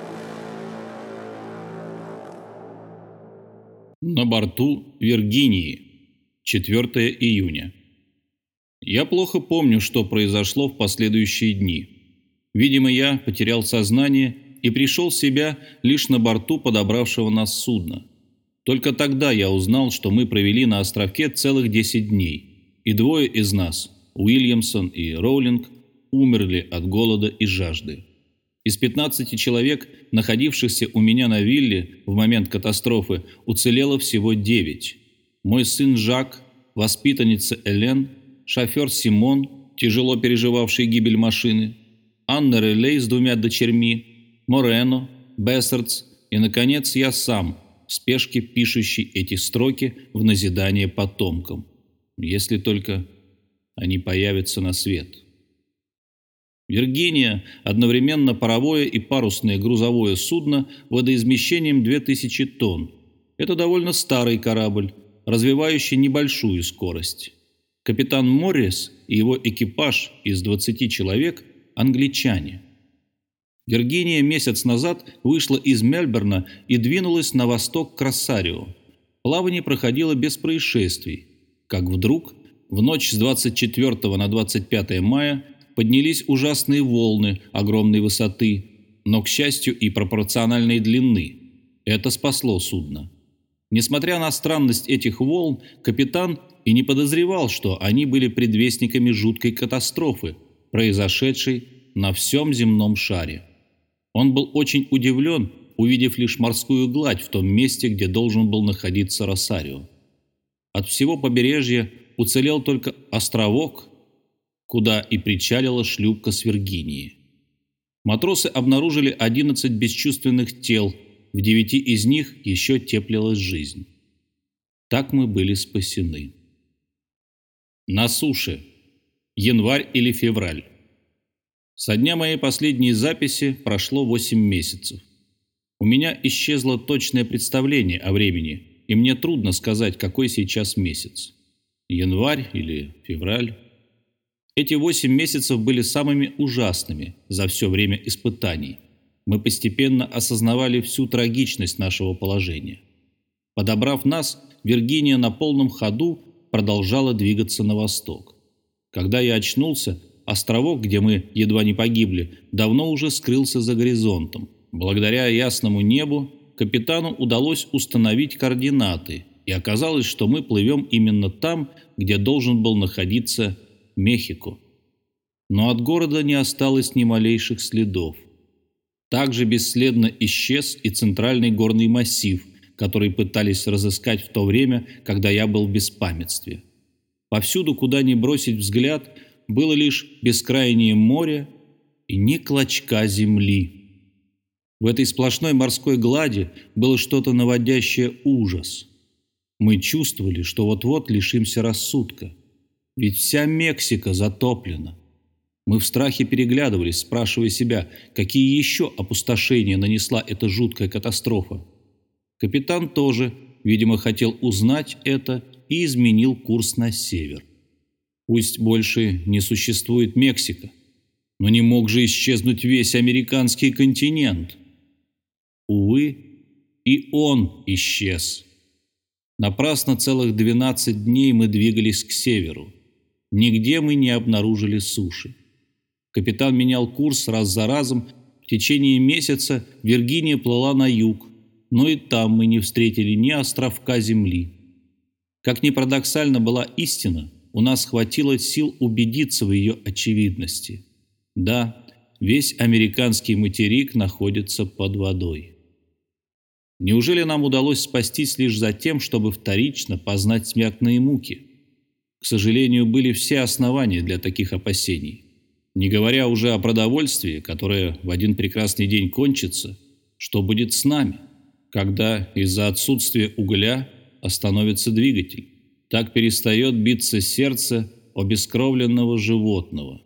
На борту Виргинии. четвёртого июня. Я плохо помню, что произошло в последующие дни. Видимо, я потерял сознание и пришел в себя лишь на борту подобравшего нас судна. Только тогда я узнал, что мы провели на островке целых десять дней, и двое из нас, Уильямсон и Роулинг, умерли от голода и жажды. Из пятнадцати человек, находившихся у меня на вилле в момент катастрофы, уцелело всего девять. Мой сын Жак, воспитанница Элен, шофер Симон, тяжело переживавший гибель машины, Анна Релей с двумя дочерьми, Морено, Бессардс и, наконец, я сам, в спешке пишущий эти строки в назидание потомкам, если только они появятся на свет. Виргиния – одновременно паровое и парусное грузовое судно водоизмещением две тысячи тонн. Это довольно старый корабль, развивающий небольшую скорость. Капитан Моррис и его экипаж из двадцати человек – англичане. Виргиния месяц назад вышла из Мельбурна и двинулась на восток к Росарио. Плавание проходило без происшествий, как вдруг в ночь с двадцать четвёртого на двадцать пятое мая поднялись ужасные волны огромной высоты, но, к счастью, и пропорциональной длины. Это спасло судно. Несмотря на странность этих волн, капитан и не подозревал, что они были предвестниками жуткой катастрофы, произошедшей на всем земном шаре. Он был очень удивлен, увидев лишь морскую гладь в том месте, где должен был находиться Росарио. От всего побережья уцелел только островок, куда и причалила шлюпка с Виргинии. Матросы обнаружили одиннадцать бесчувственных тел, в девяти из них еще теплилась жизнь. Так мы были спасены. На суше. Январь или февраль. Со дня моей последней записи прошло восемь месяцев. У меня исчезло точное представление о времени, и мне трудно сказать, какой сейчас месяц. Январь или февраль. Эти восемь месяцев были самыми ужасными за все время испытаний. Мы постепенно осознавали всю трагичность нашего положения. Подобрав нас, Виргиния на полном ходу продолжала двигаться на восток. Когда я очнулся, островок, где мы едва не погибли, давно уже скрылся за горизонтом. Благодаря ясному небу капитану удалось установить координаты, и оказалось, что мы плывем именно там, где должен был находиться Мехико. Но от города не осталось ни малейших следов. Также бесследно исчез и центральный горный массив, который пытались разыскать в то время, когда я был в беспамятстве. Повсюду, куда ни бросить взгляд, было лишь бескрайнее море и ни клочка земли. В этой сплошной морской глади было что-то наводящее ужас. Мы чувствовали, что вот-вот лишимся рассудка. Ведь вся Мексика затоплена. Мы в страхе переглядывались, спрашивая себя, какие еще опустошения нанесла эта жуткая катастрофа. Капитан тоже, видимо, хотел узнать это и изменил курс на север. Пусть больше не существует Мексика, но не мог же исчезнуть весь американский континент. Увы, и он исчез. Напрасно целых двенадцать дней мы двигались к северу. Нигде мы не обнаружили суши. Капитан менял курс раз за разом. В течение месяца Виргиния плыла на юг, но и там мы не встретили ни островка земли. Как ни парадоксально была истина, у нас хватило сил убедиться в ее очевидности. Да, весь американский материк находится под водой. Неужели нам удалось спастись лишь за тем, чтобы вторично познать смертные муки? К сожалению, были все основания для таких опасений. Не говоря уже о продовольствии, которое в один прекрасный день кончится, что будет с нами, когда из-за отсутствия угля остановится двигатель? Так перестает биться сердце обескровленного животного.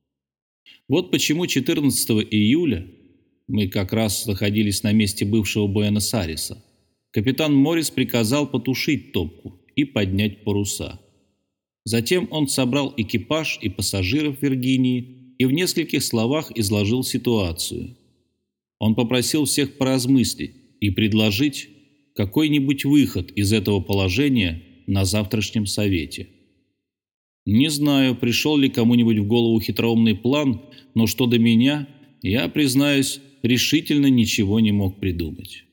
Вот почему четырнадцатого июля, мы как раз находились на месте бывшего Буэнос-Айреса, капитан Моррис приказал потушить топку и поднять паруса. Затем он собрал экипаж и пассажиров Виргинии и в нескольких словах изложил ситуацию. Он попросил всех поразмыслить и предложить какой-нибудь выход из этого положения на завтрашнем совете. Не знаю, пришел ли кому-нибудь в голову хитроумный план, но что до меня, я, признаюсь, решительно ничего не мог придумать.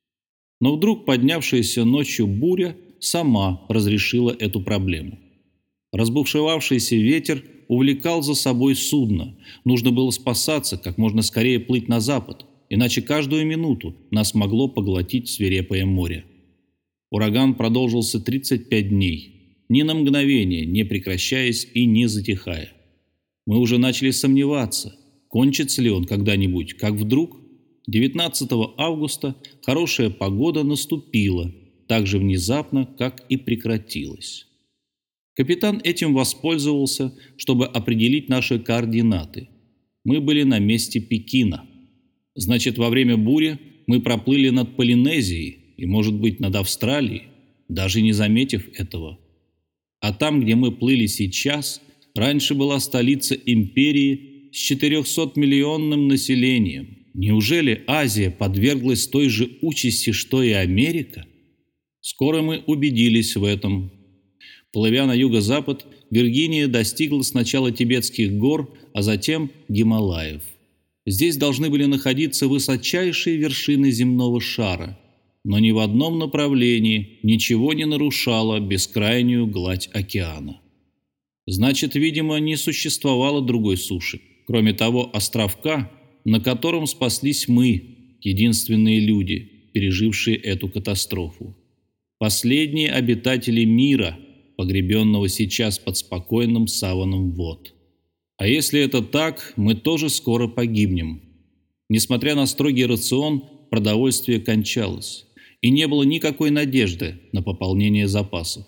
Но вдруг поднявшаяся ночью буря сама разрешила эту проблему. Разбушевавшийся ветер увлекал за собой судно. Нужно было спасаться, как можно скорее плыть на запад, иначе каждую минуту нас могло поглотить свирепое море. Ураган продолжился тридцать пять дней, ни на мгновение не прекращаясь и не затихая. Мы уже начали сомневаться, кончится ли он когда-нибудь, как вдруг девятнадцатого августа хорошая погода наступила так же внезапно, как и прекратилась. Капитан этим воспользовался, чтобы определить наши координаты. Мы были на месте Пекина. Значит, во время бури мы проплыли над Полинезией и, может быть, над Австралией, даже не заметив этого. А там, где мы плыли сейчас, раньше была столица империи с четырехсотмиллионным населением. Неужели Азия подверглась той же участи, что и Америка? Скоро мы убедились в этом. Плывя на юго-запад, Виргиния достигла сначала Тибетских гор, а затем Гималаев. Здесь должны были находиться высочайшие вершины земного шара, но ни в одном направлении ничего не нарушало бескрайнюю гладь океана. Значит, видимо, не существовало другой суши, кроме того островка, на котором спаслись мы, единственные люди, пережившие эту катастрофу. Последние обитатели мира, погребенного сейчас под спокойным саваном вод. А если это так, мы тоже скоро погибнем. Несмотря на строгий рацион, продовольствие кончалось, и не было никакой надежды на пополнение запасов.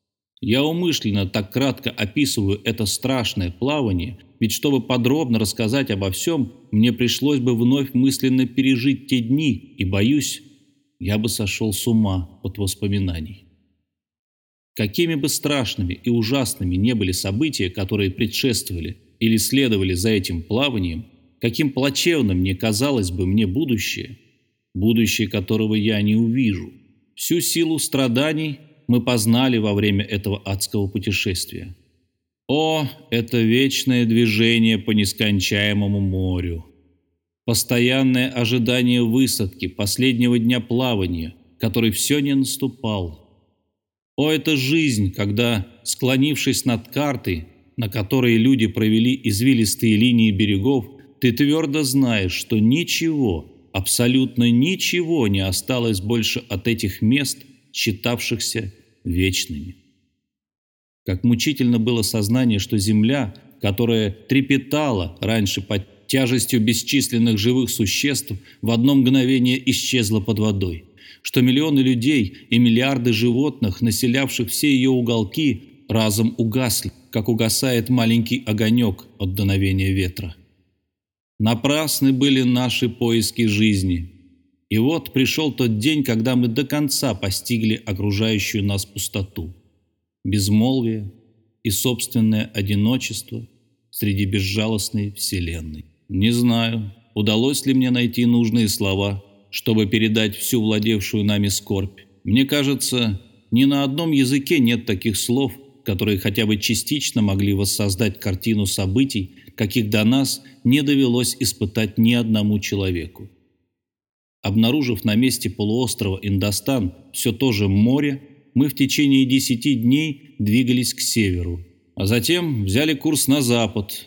Я умышленно так кратко описываю это страшное плавание, ведь чтобы подробно рассказать обо всем, мне пришлось бы вновь мысленно пережить те дни, и, боюсь, я бы сошел с ума от воспоминаний. Какими бы страшными и ужасными не были события, которые предшествовали или следовали за этим плаванием, каким плачевным не казалось бы мне будущее, будущее которого я не увижу, всю силу страданий мы познали во время этого адского путешествия. О, это вечное движение по нескончаемому морю! Постоянное ожидание высадки, последнего дня плавания, который все не наступал. О, это жизнь, когда, склонившись над картой, на которой люди провели извилистые линии берегов, ты твердо знаешь, что ничего, абсолютно ничего не осталось больше от этих мест, считавшихся вечными. Как мучительно было сознание, что земля, которая трепетала раньше под тяжестью бесчисленных живых существ в одно мгновение исчезла под водой, что миллионы людей и миллиарды животных, населявших все ее уголки, разом угасли, как угасает маленький огонек от дуновения ветра. Напрасны были наши поиски жизни. И вот пришел тот день, когда мы до конца постигли окружающую нас пустоту, безмолвие и собственное одиночество среди безжалостной вселенной. Не знаю, удалось ли мне найти нужные слова, чтобы передать всю владевшую нами скорбь. Мне кажется, ни на одном языке нет таких слов, которые хотя бы частично могли воссоздать картину событий, каких до нас не довелось испытать ни одному человеку. Обнаружив на месте полуострова Индостан все то же море, мы в течение десяти дней двигались к северу, а затем взяли курс на запад.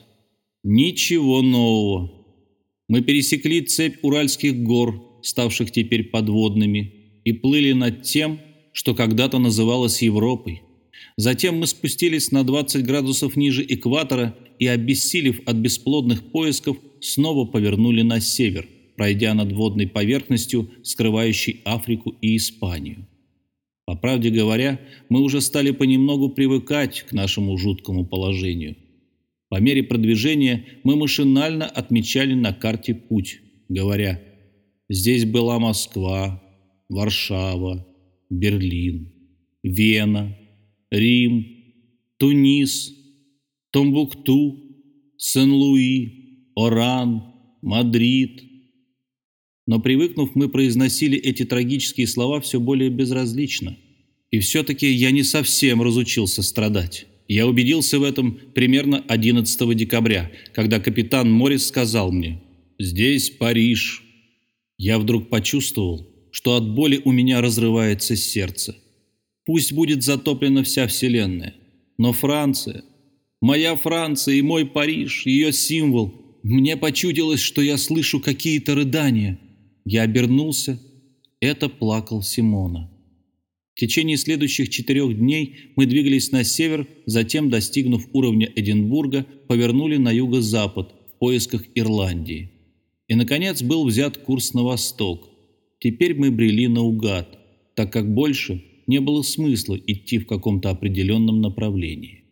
Ничего нового. Мы пересекли цепь Уральских гор, ставших теперь подводными, и плыли над тем, что когда-то называлось Европой. Затем мы спустились на двадцать градусов ниже экватора и, обессилев от бесплодных поисков, снова повернули на север, пройдя над водной поверхностью, скрывающей Африку и Испанию. По правде говоря, мы уже стали понемногу привыкать к нашему жуткому положению. По мере продвижения мы машинально отмечали на карте путь, говоря: здесь была Москва, Варшава, Берлин, Вена, Рим, Тунис, Томбукту, Сен-Луи, Оран, Мадрид. Но, привыкнув, мы произносили эти трагические слова все более безразлично. И все-таки я не совсем разучился страдать. Я убедился в этом примерно одиннадцатого декабря, когда капитан Моррис сказал мне: «Здесь Париж». Я вдруг почувствовал, что от боли у меня разрывается сердце. Пусть будет затоплена вся вселенная, но Франция, моя Франция и мой Париж, ее символ, мне почудилось, что я слышу какие-то рыдания. Я обернулся. Это плакал Симона. В течение следующих четырех дней мы двигались на север, затем, достигнув уровня Эдинбурга, повернули на юго-запад в поисках Ирландии. И, наконец, был взят курс на восток. Теперь мы брели наугад, так как больше не было смысла идти в каком-то определенном направлении.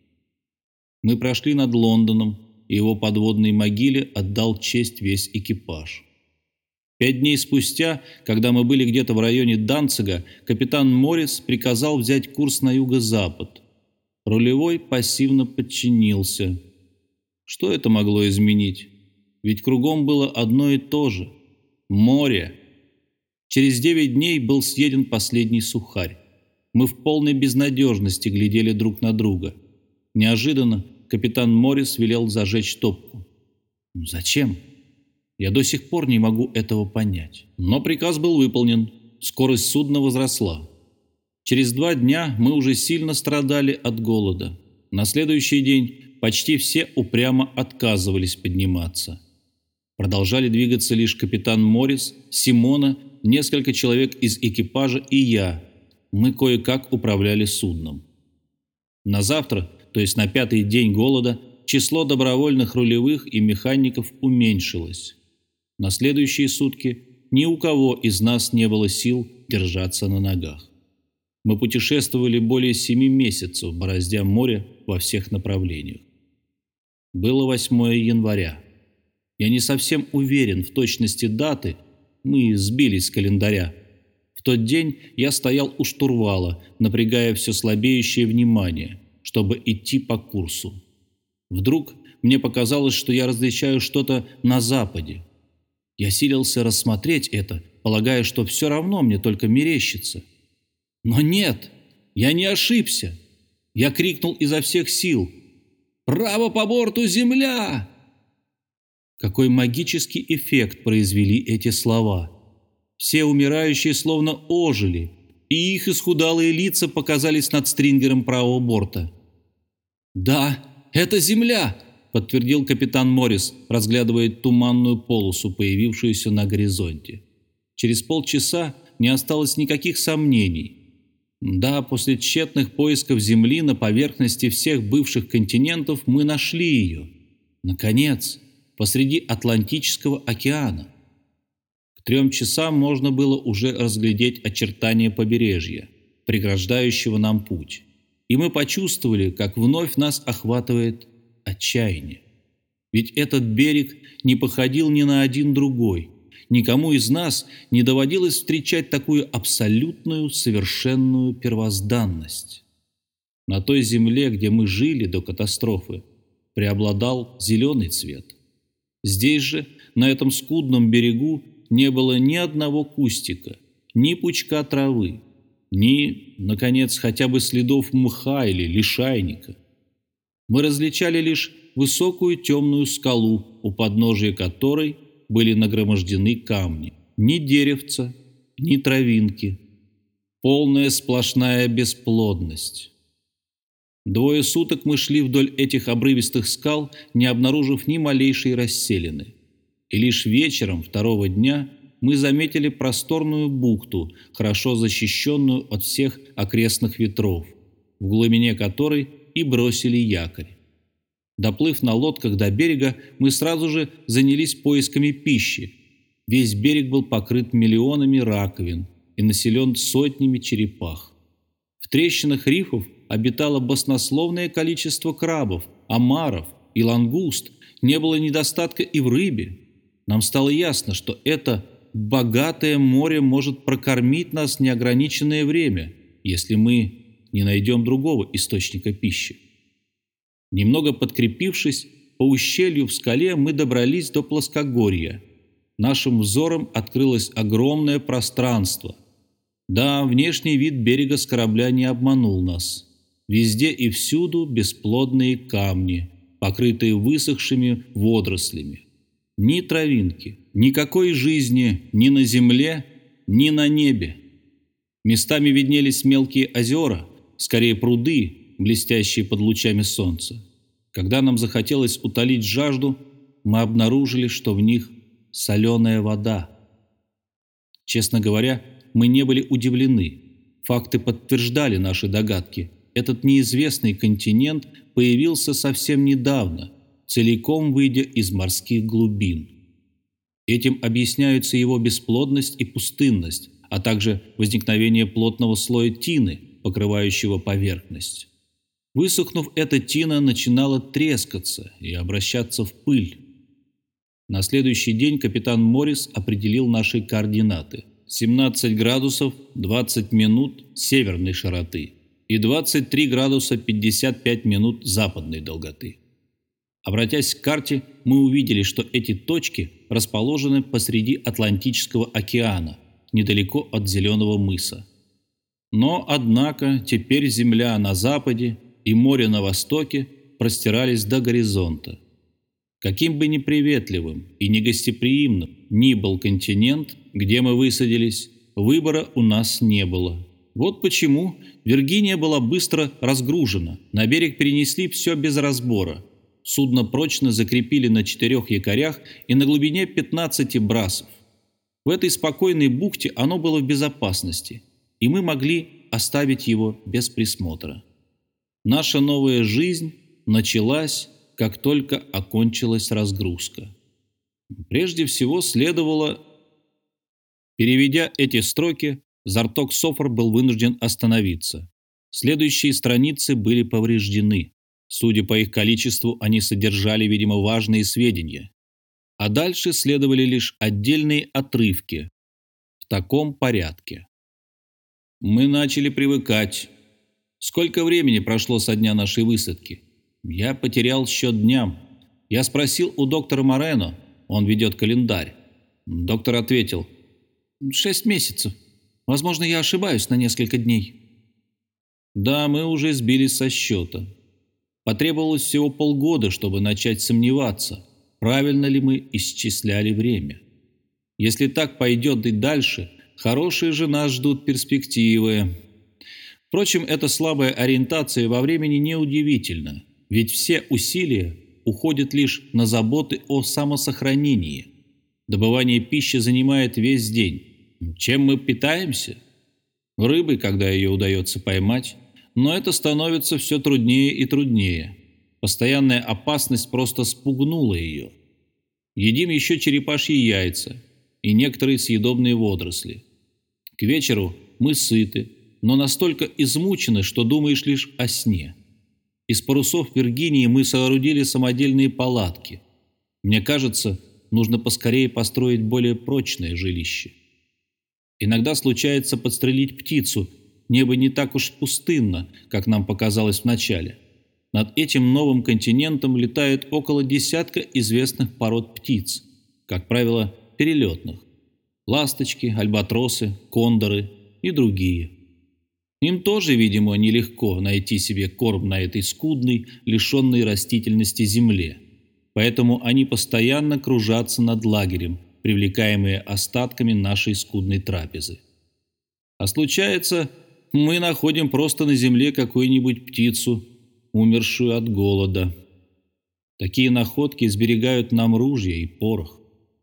Мы прошли над Лондоном, и его подводной могиле отдал честь весь экипаж. Пять дней спустя, когда мы были где-то в районе Данцига, капитан Моррис приказал взять курс на юго-запад. Рулевой пассивно подчинился. Что это могло изменить? Ведь кругом было одно и то же – море. Через девять дней был съеден последний сухарь. Мы в полной безнадежности глядели друг на друга. Неожиданно капитан Моррис велел зажечь топку. Зачем? Я до сих пор не могу этого понять. Но приказ был выполнен. Скорость судна возросла. Через два дня мы уже сильно страдали от голода. На следующий день почти все упрямо отказывались подниматься. Продолжали двигаться лишь капитан Моррис, Симона, несколько человек из экипажа и я. Мы кое-как управляли судном. На завтра, то есть на пятый день голода, число добровольных рулевых и механиков уменьшилось. На следующие сутки ни у кого из нас не было сил держаться на ногах. Мы путешествовали более семи месяцев, бороздя море во всех направлениях. Было восьмое января. Я не совсем уверен в точности даты, мы сбились с календаря. В тот день я стоял у штурвала, напрягая все слабеющее внимание, чтобы идти по курсу. Вдруг мне показалось, что я различаю что-то на западе. Я силился рассмотреть это, полагая, что все равно мне только мерещится. Но нет, я не ошибся. Я крикнул изо всех сил: «Право по борту, земля!» Какой магический эффект произвели эти слова! Все умирающие словно ожили, и их исхудалые лица показались над стрингером правого борта. «Да, это земля!» — подтвердил капитан Моррис, разглядывая туманную полосу, появившуюся на горизонте. Через полчаса не осталось никаких сомнений. Да, после тщетных поисков Земли на поверхности всех бывших континентов мы нашли ее. Наконец, посреди Атлантического океана. К трем часам можно было уже разглядеть очертания побережья, преграждающего нам путь, и мы почувствовали, как вновь нас охватывает отчаяние. Ведь этот берег не походил ни на один другой. Никому из нас не доводилось встречать такую абсолютную, совершенную первозданность. На той земле, где мы жили до катастрофы, преобладал зеленый цвет. Здесь же, на этом скудном берегу, не было ни одного кустика, ни пучка травы, ни, наконец, хотя бы следов мха или лишайника. Мы различали лишь высокую темную скалу, у подножия которой были нагромождены камни. Ни деревца, ни травинки. Полная сплошная бесплодность. Двое суток мы шли вдоль этих обрывистых скал, не обнаружив ни малейшей расселины. И лишь вечером второго дня мы заметили просторную бухту, хорошо защищенную от всех окрестных ветров, в глубине которой и бросили якорь. Доплыв на лодках до берега, мы сразу же занялись поисками пищи. Весь берег был покрыт миллионами раковин и населен сотнями черепах. В трещинах рифов обитало баснословное количество крабов, омаров и лангуст. Не было недостатка и в рыбе. Нам стало ясно, что это богатое море может прокормить нас неограниченное время, если мы не найдем другого источника пищи. Немного подкрепившись, по ущелью в скале мы добрались до плоскогорья. Нашим взором открылось огромное пространство. Да, внешний вид берега с корабля не обманул нас. Везде и всюду бесплодные камни, покрытые высохшими водорослями. Ни травинки, никакой жизни ни на земле, ни на небе. Местами виднелись мелкие озера, скорее пруды, блестящие под лучами солнца. Когда нам захотелось утолить жажду, мы обнаружили, что в них соленая вода. Честно говоря, мы не были удивлены. Факты подтверждали наши догадки. Этот неизвестный континент появился совсем недавно, целиком выйдя из морских глубин. Этим объясняются его бесплодность и пустынность, а также возникновение плотного слоя тины, покрывающего поверхность. Высохнув, эта тина начинала трескаться и обращаться в пыль. На следующий день капитан Моррис определил наши координаты: семнадцать градусов двадцать минут северной широты и двадцать три градуса пятьдесят пять минут западной долготы. Обратясь к карте, мы увидели, что эти точки расположены посреди Атлантического океана, недалеко от Зеленого мыса. Но, однако, теперь земля на западе и море на востоке простирались до горизонта. Каким бы неприветливым и негостеприимным ни был континент, где мы высадились, выбора у нас не было. Вот почему Виргиния была быстро разгружена, на берег перенесли все без разбора. Судно прочно закрепили на четырех якорях и на глубине пятнадцати брасов. В этой спокойной бухте оно было в безопасности, и мы могли оставить его без присмотра. Наша новая жизнь началась, как только окончилась разгрузка. Прежде всего следовало... Переведя эти строки, Зарток Софр был вынужден остановиться. Следующие страницы были повреждены. Судя по их количеству, они содержали, видимо, важные сведения. А дальше следовали лишь отдельные отрывки. В таком порядке. Мы начали привыкать. Сколько времени прошло со дня нашей высадки? Я потерял счет дням. Я спросил у доктора Морено, он ведет календарь. Доктор ответил: «Шесть месяцев. Возможно, я ошибаюсь на несколько дней». Да, мы уже сбились со счета. Потребовалось всего полгода, чтобы начать сомневаться, правильно ли мы исчисляли время. Если так пойдет и дальше, хорошие же нас ждут перспективы. Впрочем, эта слабая ориентация во времени неудивительна, ведь все усилия уходят лишь на заботы о самосохранении. Добывание пищи занимает весь день. Чем мы питаемся? Рыбой, когда ее удается поймать. Но это становится все труднее и труднее. Постоянная опасность просто спугнула ее. Едим еще черепашьи яйца и некоторые съедобные водоросли. К вечеру мы сыты, но настолько измучены, что думаешь лишь о сне. Из парусов Виргинии мы соорудили самодельные палатки. Мне кажется, нужно поскорее построить более прочное жилище. Иногда случается подстрелить птицу. Небо не так уж пустынно, как нам показалось вначале. Над этим новым континентом летает около десятка известных пород птиц, как правило, перелетных. Ласточки, альбатросы, кондоры и другие. Им тоже, видимо, нелегко найти себе корм на этой скудной, лишенной растительности земле. Поэтому они постоянно кружатся над лагерем, привлекаемые остатками нашей скудной трапезы. А случается, мы находим просто на земле какую-нибудь птицу, умершую от голода. Такие находки сберегают нам ружья и порох.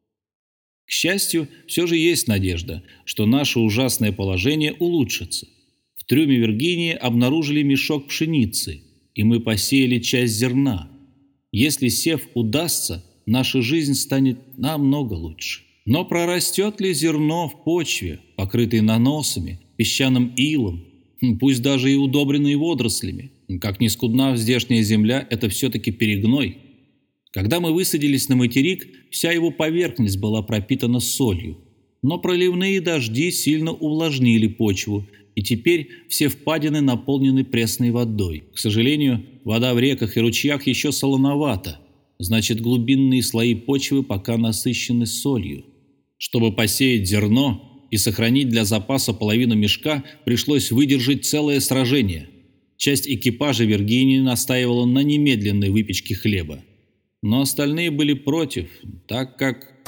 К счастью, все же есть надежда, что наше ужасное положение улучшится. В трюме Виргинии обнаружили мешок пшеницы, и мы посеяли часть зерна. Если сев удастся, наша жизнь станет намного лучше. Но прорастет ли зерно в почве, покрытой наносами, песчаным илом, пусть даже и удобренной водорослями? Как ни скудна здешняя земля, это все-таки перегной. Когда мы высадились на материк, вся его поверхность была пропитана солью. Но проливные дожди сильно увлажнили почву, и теперь все впадины наполнены пресной водой. К сожалению, вода в реках и ручьях еще солоновата, значит, глубинные слои почвы пока насыщены солью. Чтобы посеять зерно и сохранить для запаса половину мешка, пришлось выдержать целое сражение. Часть экипажа Виргинии настаивала на немедленной выпечке хлеба. Но остальные были против, так как...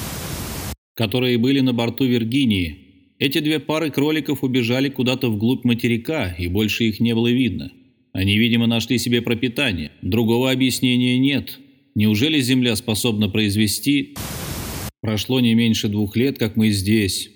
которые были на борту Виргинии. Эти две пары кроликов убежали куда-то вглубь материка, и больше их не было видно. Они, видимо, нашли себе пропитание. Другого объяснения нет. Неужели Земля способна произвести... Прошло не меньше двух лет, как мы здесь.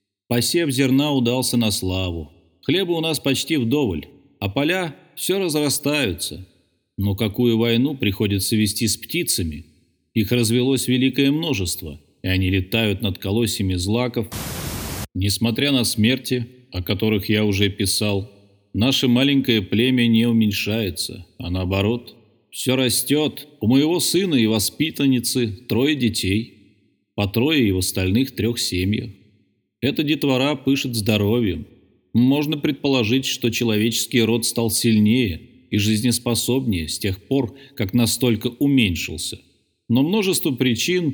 Посев зерна удался на славу. Хлеба у нас почти вдоволь, а поля все разрастаются. Но какую войну приходится вести с птицами? Их развелось великое множество, и они летают над колосьями злаков. Несмотря на смерти, о которых я уже писал, наше маленькое племя не уменьшается, а наоборот, все растет. У моего сына и воспитанницы трое детей, по трое и в остальных трех семьях. Эта детвора пышет здоровьем. Можно предположить, что человеческий род стал сильнее и жизнеспособнее с тех пор, как настолько уменьшился. Но множество причин.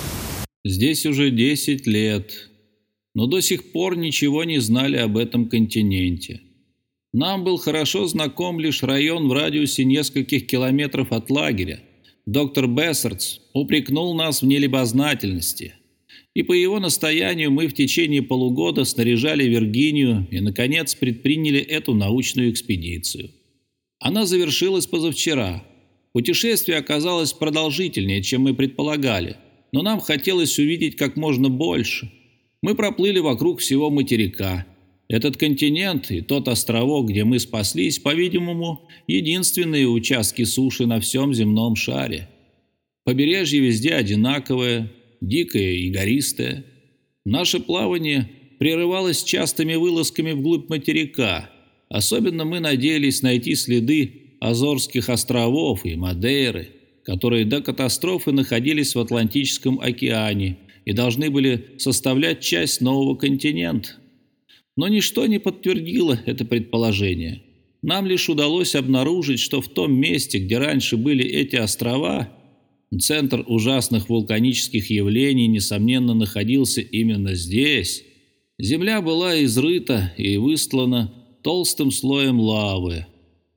Здесь уже десять лет, но до сих пор ничего не знали об этом континенте. Нам был хорошо знаком лишь район в радиусе нескольких километров от лагеря. Доктор Бессардс упрекнул нас в нелюбознательности, и по его настоянию мы в течение полугода снаряжали Виргинию и, наконец, предприняли эту научную экспедицию. Она завершилась позавчера. Путешествие оказалось продолжительнее, чем мы предполагали, но нам хотелось увидеть как можно больше. Мы проплыли вокруг всего материка. Этот континент и тот островок, где мы спаслись, по-видимому, единственные участки суши на всем земном шаре. Побережье везде одинаковое, дикое и гористое. Наше плавание прерывалось частыми вылазками вглубь материка. Особенно мы надеялись найти следы Азорских островов и Мадейры, которые до катастрофы находились в Атлантическом океане и должны были составлять часть нового континента. Но ничто не подтвердило это предположение. Нам лишь удалось обнаружить, что в том месте, где раньше были эти острова, центр ужасных вулканических явлений, несомненно, находился именно здесь. Земля была изрыта и выстлана толстым слоем лавы.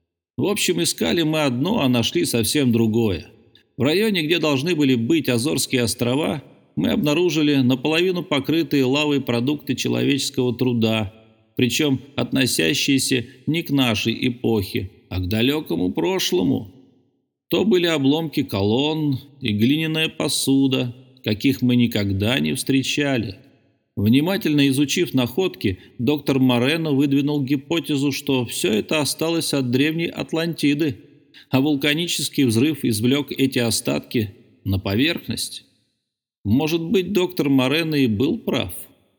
В общем, искали мы одно, а нашли совсем другое. В районе, где должны были быть Азорские острова, мы обнаружили наполовину покрытые лавой продукты человеческого труда, причем относящиеся не к нашей эпохе, а к далекому прошлому. То были обломки колонн и глиняная посуда, каких мы никогда не встречали. Внимательно изучив находки, доктор Морено выдвинул гипотезу, что все это осталось от древней Атлантиды, а вулканический взрыв извлек эти остатки на поверхность. Может быть, доктор Морено и был прав.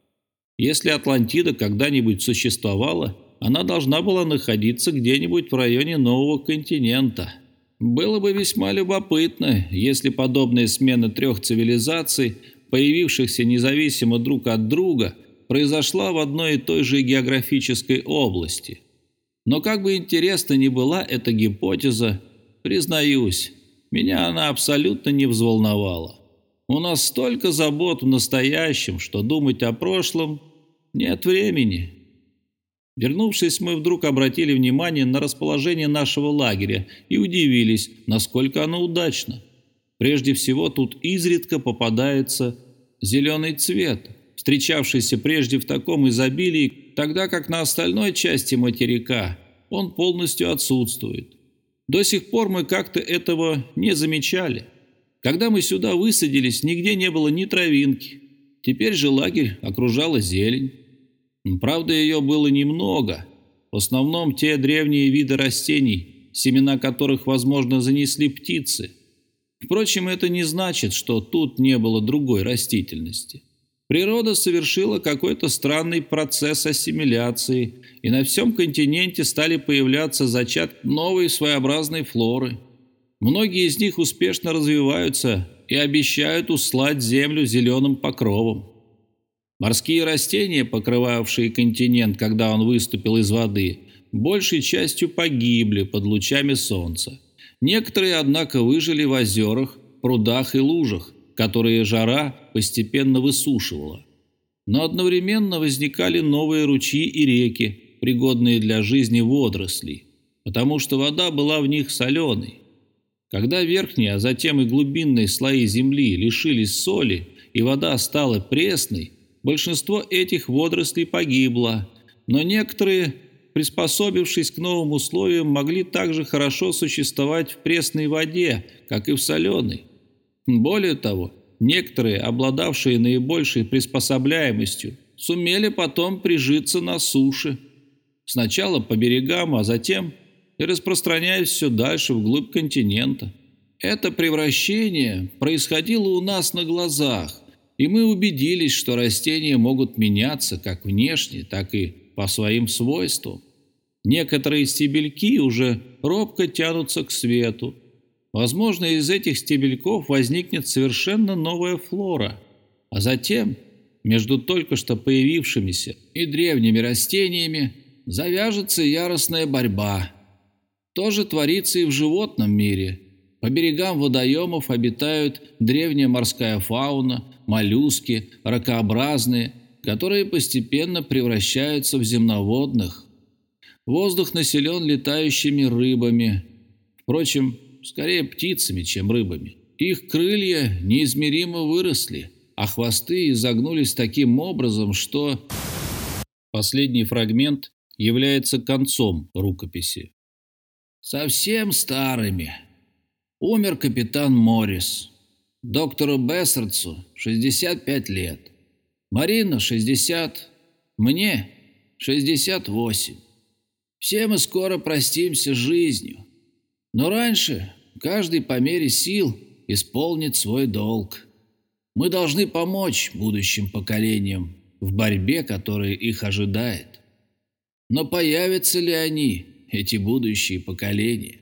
Если Атлантида когда-нибудь существовала, она должна была находиться где-нибудь в районе нового континента. Было бы весьма любопытно, если подобная смена трех цивилизаций, появившихся независимо друг от друга, произошла в одной и той же географической области. Но как бы интересна ни была эта гипотеза, признаюсь, меня она абсолютно не взволновала. У нас столько забот в настоящем, что думать о прошлом нет времени. Вернувшись, мы вдруг обратили внимание на расположение нашего лагеря и удивились, насколько оно удачно. Прежде всего, тут изредка попадается зеленый цвет, встречавшийся прежде в таком изобилии, тогда как на остальной части материка он полностью отсутствует. До сих пор мы как-то этого не замечали. Когда мы сюда высадились, нигде не было ни травинки. Теперь же лагерь окружала зелень. Правда, ее было немного. В основном те древние виды растений, семена которых, возможно, занесли птицы. Впрочем, это не значит, что тут не было другой растительности. Природа совершила какой-то странный процесс ассимиляции, и на всем континенте стали появляться зачатки новой своеобразной флоры. Многие из них успешно развиваются и обещают услать землю зеленым покровом. Морские растения, покрывавшие континент, когда он выступил из воды, большей частью погибли под лучами солнца. Некоторые, однако, выжили в озерах, прудах и лужах, которые жара постепенно высушивала. Но одновременно возникали новые ручьи и реки, пригодные для жизни водорослей, потому что вода была в них соленой. Когда верхние, а затем и глубинные слои земли лишились соли, и вода стала пресной, большинство этих водорослей погибло, но некоторые, приспособившись к новым условиям, могли также хорошо существовать в пресной воде, как и в соленой. Более того, некоторые, обладавшие наибольшей приспособляемостью, сумели потом прижиться на суше. Сначала по берегам, а затем и распространяясь все дальше вглубь континента. Это превращение происходило у нас на глазах, и мы убедились, что растения могут меняться как внешне, так и по своим свойствам. Некоторые стебельки уже робко тянутся к свету. Возможно, из этих стебельков возникнет совершенно новая флора, а затем между только что появившимися и древними растениями завяжется яростная борьба. То же творится и в животном мире. По берегам водоемов обитают древняя морская фауна, моллюски, ракообразные, которые постепенно превращаются в земноводных. Воздух населен летающими рыбами, впрочем, скорее птицами, чем рыбами. Их крылья неизмеримо выросли, а хвосты изогнулись таким образом, что... Последний фрагмент является концом рукописи. Совсем старыми. Умер капитан Моррис. Доктору Бессардсу шестьдесят пять лет. Марина шестьдесят. Мне шестьдесят восемь. Все мы скоро простимся с жизнью. Но раньше каждый по мере сил исполнит свой долг. Мы должны помочь будущим поколениям в борьбе, которая их ожидает. Но появятся ли они, эти будущие поколения?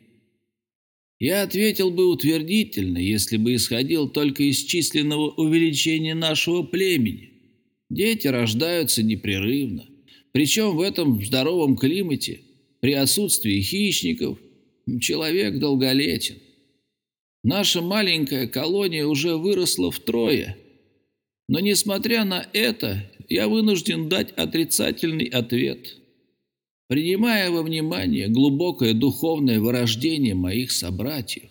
Я ответил бы утвердительно, если бы исходил только из численного увеличения нашего племени. Дети рождаются непрерывно, причем в этом здоровом климате, при отсутствии хищников, человек долголетен. Наша маленькая колония уже выросла втрое, но, несмотря на это, я вынужден дать отрицательный ответ, принимая во внимание глубокое духовное вырождение моих собратьев.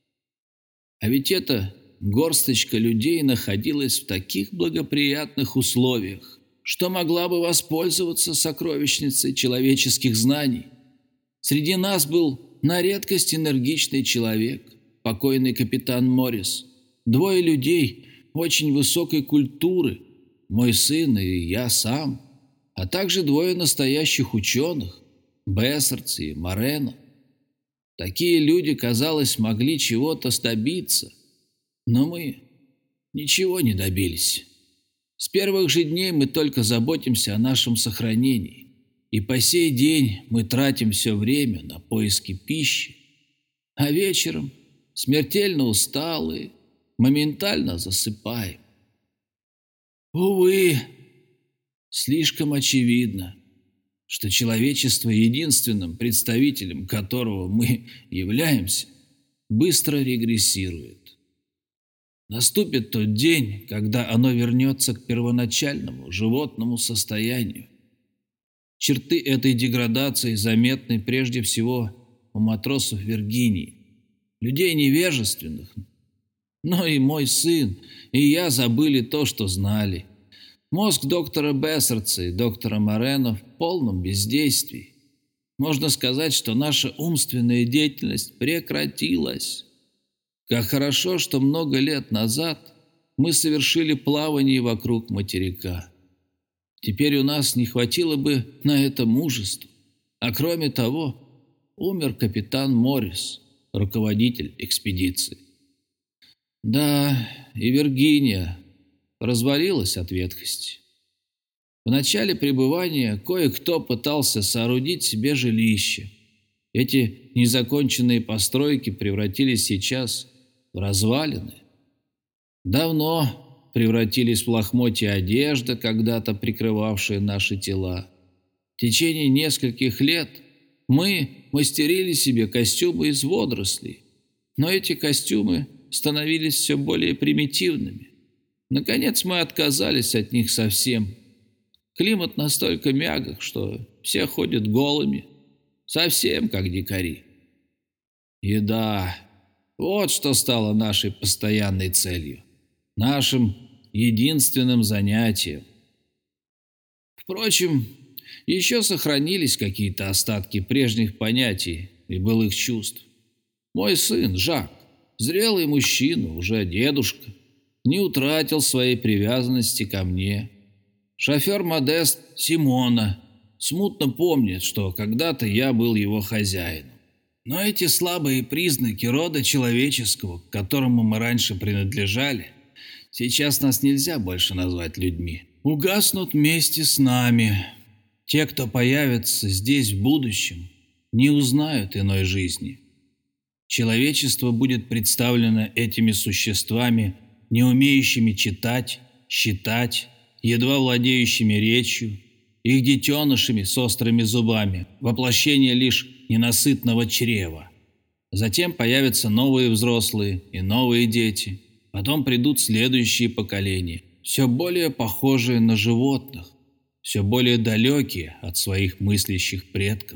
А ведь эта горсточка людей находилась в таких благоприятных условиях, что могла бы воспользоваться сокровищницей человеческих знаний. Среди нас был на редкость энергичный человек, покойный капитан Моррис, двое людей очень высокой культуры, мой сын и я сам, а также двое настоящих ученых, Бессардс и Морено. Такие люди, казалось, могли чего-то добиться, но мы ничего не добились. С первых же дней мы только заботимся о нашем сохранении, и по сей день мы тратим все время на поиски пищи, а вечером, смертельно усталые, моментально засыпаем. Увы, слишком очевидно, что человечество, единственным представителем которого мы являемся, быстро регрессирует. Наступит тот день, когда оно вернется к первоначальному животному состоянию. Черты этой деградации заметны прежде всего у матросов Виргинии, людей невежественных. Но и мой сын, и я забыли то, что знали. Мозг доктора Бессертса и доктора Морено в полном бездействии. Можно сказать, что наша умственная деятельность прекратилась. Как хорошо, что много лет назад мы совершили плавание вокруг материка. Теперь у нас не хватило бы на это мужества. А кроме того, умер капитан Моррис, руководитель экспедиции. Да, и Виргиния развалилась от ветхости. В начале пребывания кое-кто пытался соорудить себе жилище. Эти незаконченные постройки превратились сейчас в развалины. Давно превратились в лохмотья одежды, когда-то прикрывавшие наши тела. В течение нескольких лет мы мастерили себе костюмы из водорослей, но эти костюмы становились все более примитивными. Наконец мы отказались от них совсем. Климат настолько мягок, что все ходят голыми, совсем как дикари. Еда – вот что стало нашей постоянной целью, нашим единственным занятием. Впрочем, еще сохранились какие-то остатки прежних понятий и былых чувств. Мой сын Жак, зрелый мужчина, уже дедушка, не утратил своей привязанности ко мне. Шофер Модест Симона смутно помнит, что когда-то я был его хозяином. Но эти слабые признаки рода человеческого, к которому мы раньше принадлежали, сейчас нас нельзя больше назвать людьми, угаснут вместе с нами. Те, кто появится здесь в будущем, не узнают иной жизни. Человечество будет представлено этими существами, не умеющими читать, считать, едва владеющими речью, их детенышами с острыми зубами, воплощение лишь ненасытного чрева. Затем появятся новые взрослые и новые дети, потом придут следующие поколения, все более похожие на животных, все более далекие от своих мыслящих предков.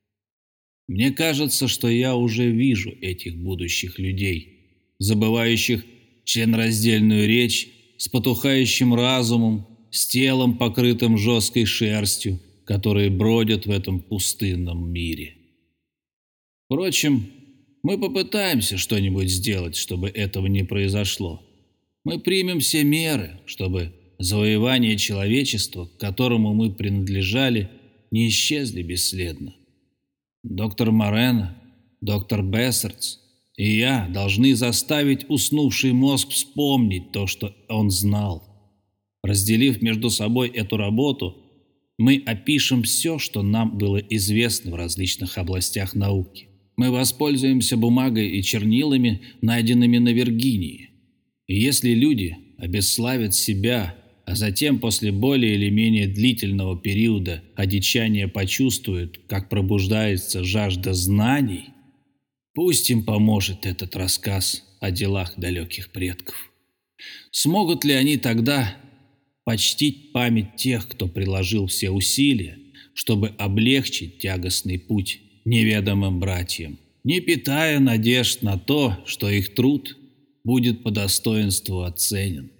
Мне кажется, что я уже вижу этих будущих людей, забывающих членораздельную речь, с потухающим разумом, с телом, покрытым жесткой шерстью, которые бродят в этом пустынном мире. Впрочем, мы попытаемся что-нибудь сделать, чтобы этого не произошло. Мы примем все меры, чтобы завоевания человечества, к которому мы принадлежали, не исчезли бесследно. Доктор Морено, доктор Бессертс и я должны заставить уснувший мозг вспомнить то, что он знал. Разделив между собой эту работу, мы опишем все, что нам было известно в различных областях науки. Мы воспользуемся бумагой и чернилами, найденными на Виргинии. И если люди обесславят себя, а затем после более или менее длительного периода одичания почувствуют, как пробуждается жажда знаний, пусть им поможет этот рассказ о делах далеких предков. Смогут ли они тогда почтить память тех, кто приложил все усилия, чтобы облегчить тягостный путь неведомым братьям, не питая надежд на то, что их труд будет по достоинству оценен?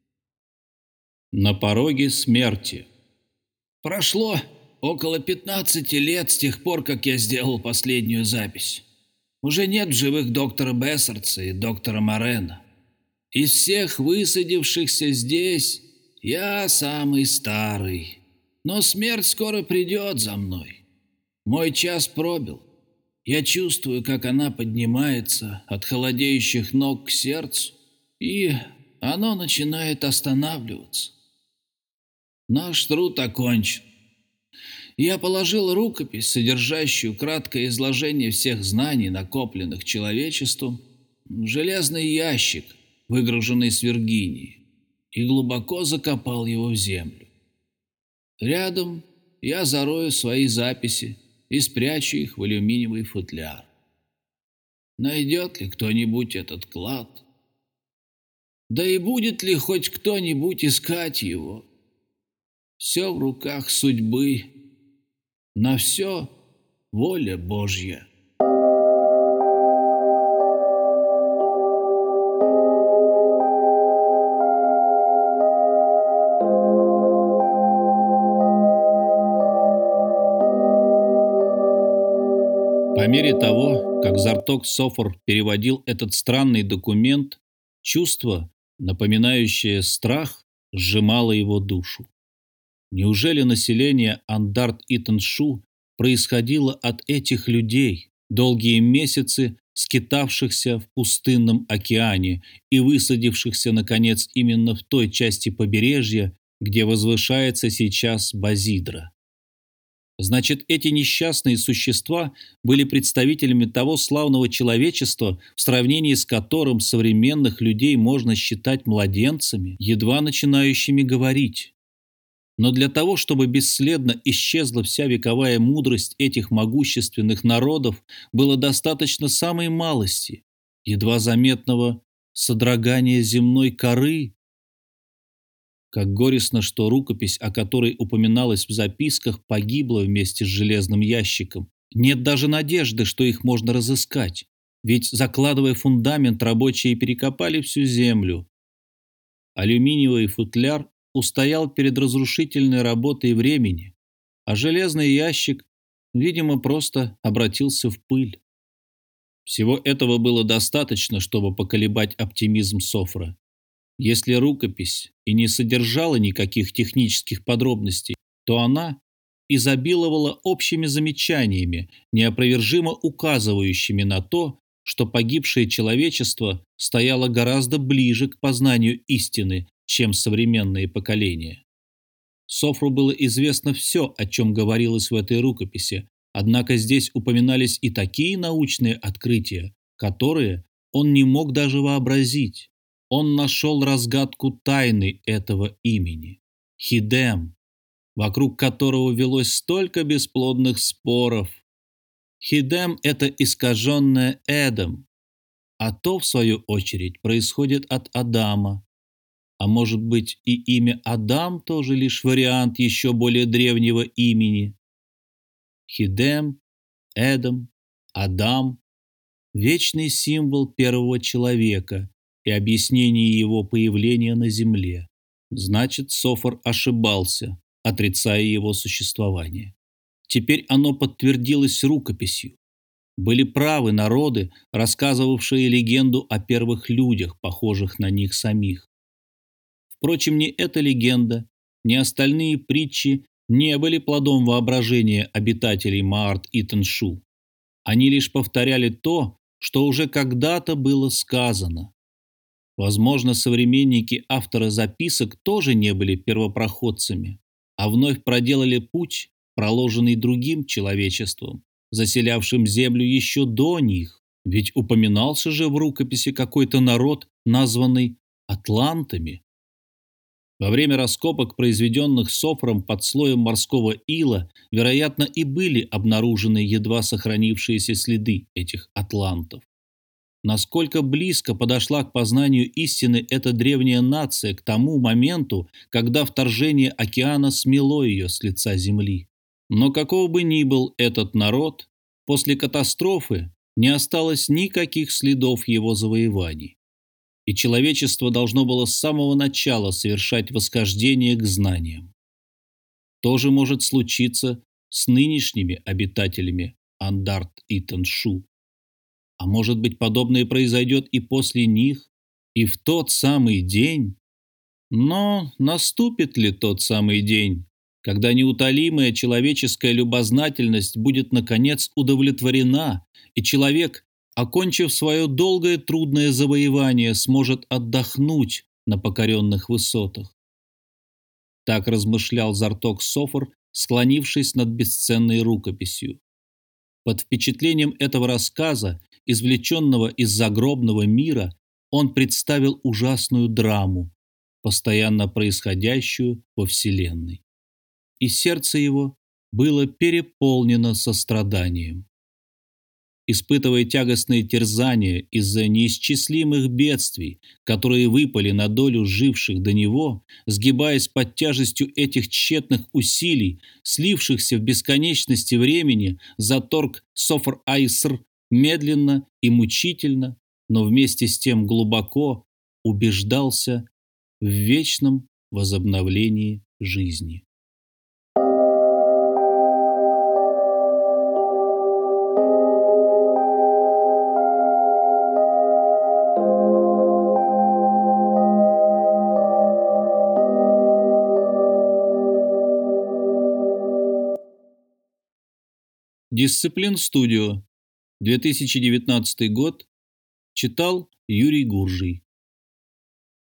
На пороге смерти. Прошло около пятнадцати лет с тех пор, как я сделал последнюю запись. Уже нет в живых доктора Бессертса и доктора Морено. Из всех высадившихся здесь я самый старый. Но смерть скоро придет за мной. Мой час пробил. Я чувствую, как она поднимается от холодеющих ног к сердцу и оно начинает останавливаться. Наш труд окончен. Я положил рукопись, содержащую краткое изложение всех знаний, накопленных человечеством, в железный ящик, выгруженный с Виргинии, и глубоко закопал его в землю. Рядом я зарою свои записи и спрячу их в алюминиевый футляр. Найдет ли кто-нибудь этот клад? Да и будет ли хоть кто-нибудь искать его? Все в руках судьбы. На все воля Божья. По мере того, как Зарток Софор переводил этот странный документ, чувство, напоминающее страх, сжимало его душу. Неужели население Андарт-Итан-Шу происходило от этих людей, долгие месяцы скитавшихся в пустынном океане и высадившихся, наконец, именно в той части побережья, где возвышается сейчас Базидра? Значит, эти несчастные существа были представителями того славного человечества, в сравнении с которым современных людей можно считать младенцами, едва начинающими говорить. Но для того, чтобы бесследно исчезла вся вековая мудрость этих могущественных народов, было достаточно самой малости, едва заметного содрогания земной коры. Как горестно, что рукопись, о которой упоминалось в записках, погибла вместе с железным ящиком. Нет даже надежды, что их можно разыскать, ведь, закладывая фундамент, рабочие перекопали всю землю. Алюминиевый футляр устоял перед разрушительной работой времени, а железный ящик, видимо, просто обратился в пыль. Всего этого было достаточно, чтобы поколебать оптимизм Софра. Если рукопись и не содержала никаких технических подробностей, то она изобиловала общими замечаниями, неопровержимо указывающими на то, что погибшее человечество стояло гораздо ближе к познанию истины, чем современные поколения. Софру было известно все, о чем говорилось в этой рукописи, однако здесь упоминались и такие научные открытия, которые он не мог даже вообразить. Он нашел разгадку тайны этого имени – Хидем, вокруг которого велось столько бесплодных споров. Хидем – это искаженное Эдом, а то, в свою очередь, происходит от Адама. А может быть, и имя Адам тоже лишь вариант еще более древнего имени? Хидем, Эдом, Адам – вечный символ первого человека и объяснение его появления на земле. Значит, Софор ошибался, отрицая его существование. Теперь оно подтвердилось рукописью. Были правы народы, рассказывавшие легенду о первых людях, похожих на них самих. Впрочем, ни эта легенда, ни остальные притчи не были плодом воображения обитателей Маарт-Итан-Шу. Они лишь повторяли то, что уже когда-то было сказано. Возможно, современники автора записок тоже не были первопроходцами, а вновь проделали путь, проложенный другим человечеством, заселявшим землю еще до них, ведь упоминался же в рукописи какой-то народ, названный атлантами. Во время раскопок, произведенных Софром под слоем морского ила, вероятно, и были обнаружены едва сохранившиеся следы этих атлантов. Насколько близко подошла к познанию истины эта древняя нация к тому моменту, когда вторжение океана смело ее с лица земли. Но каков бы ни был этот народ, после катастрофы не осталось никаких следов его завоеваний. И человечество должно было с самого начала совершать восхождение к знаниям. То же может случиться с нынешними обитателями Андарт-Итан-Шу. А может быть, подобное произойдет и после них, и в тот самый день? Но наступит ли тот самый день, когда неутолимая человеческая любознательность будет, наконец, удовлетворена, и человек, окончив свое долгое трудное завоевание, сможет отдохнуть, на покоренных высотах. Так размышлял Зарток Софор, склонившись над бесценной рукописью. Под впечатлением этого рассказа, извлеченного из загробного мира, он представил ужасную драму, постоянно происходящую во Вселенной. И сердце его было переполнено состраданием. Испытывая тягостные терзания из-за неисчислимых бедствий, которые выпали на долю живших до него, сгибаясь под тяжестью этих тщетных усилий, слившихся в бесконечности времени, Заторг Софр-Айср медленно и мучительно, но вместе с тем глубоко убеждался в вечном возобновлении жизни. Дисциплин Студио, две тысячи девятнадцатый год. Читал Юрий Гуржий.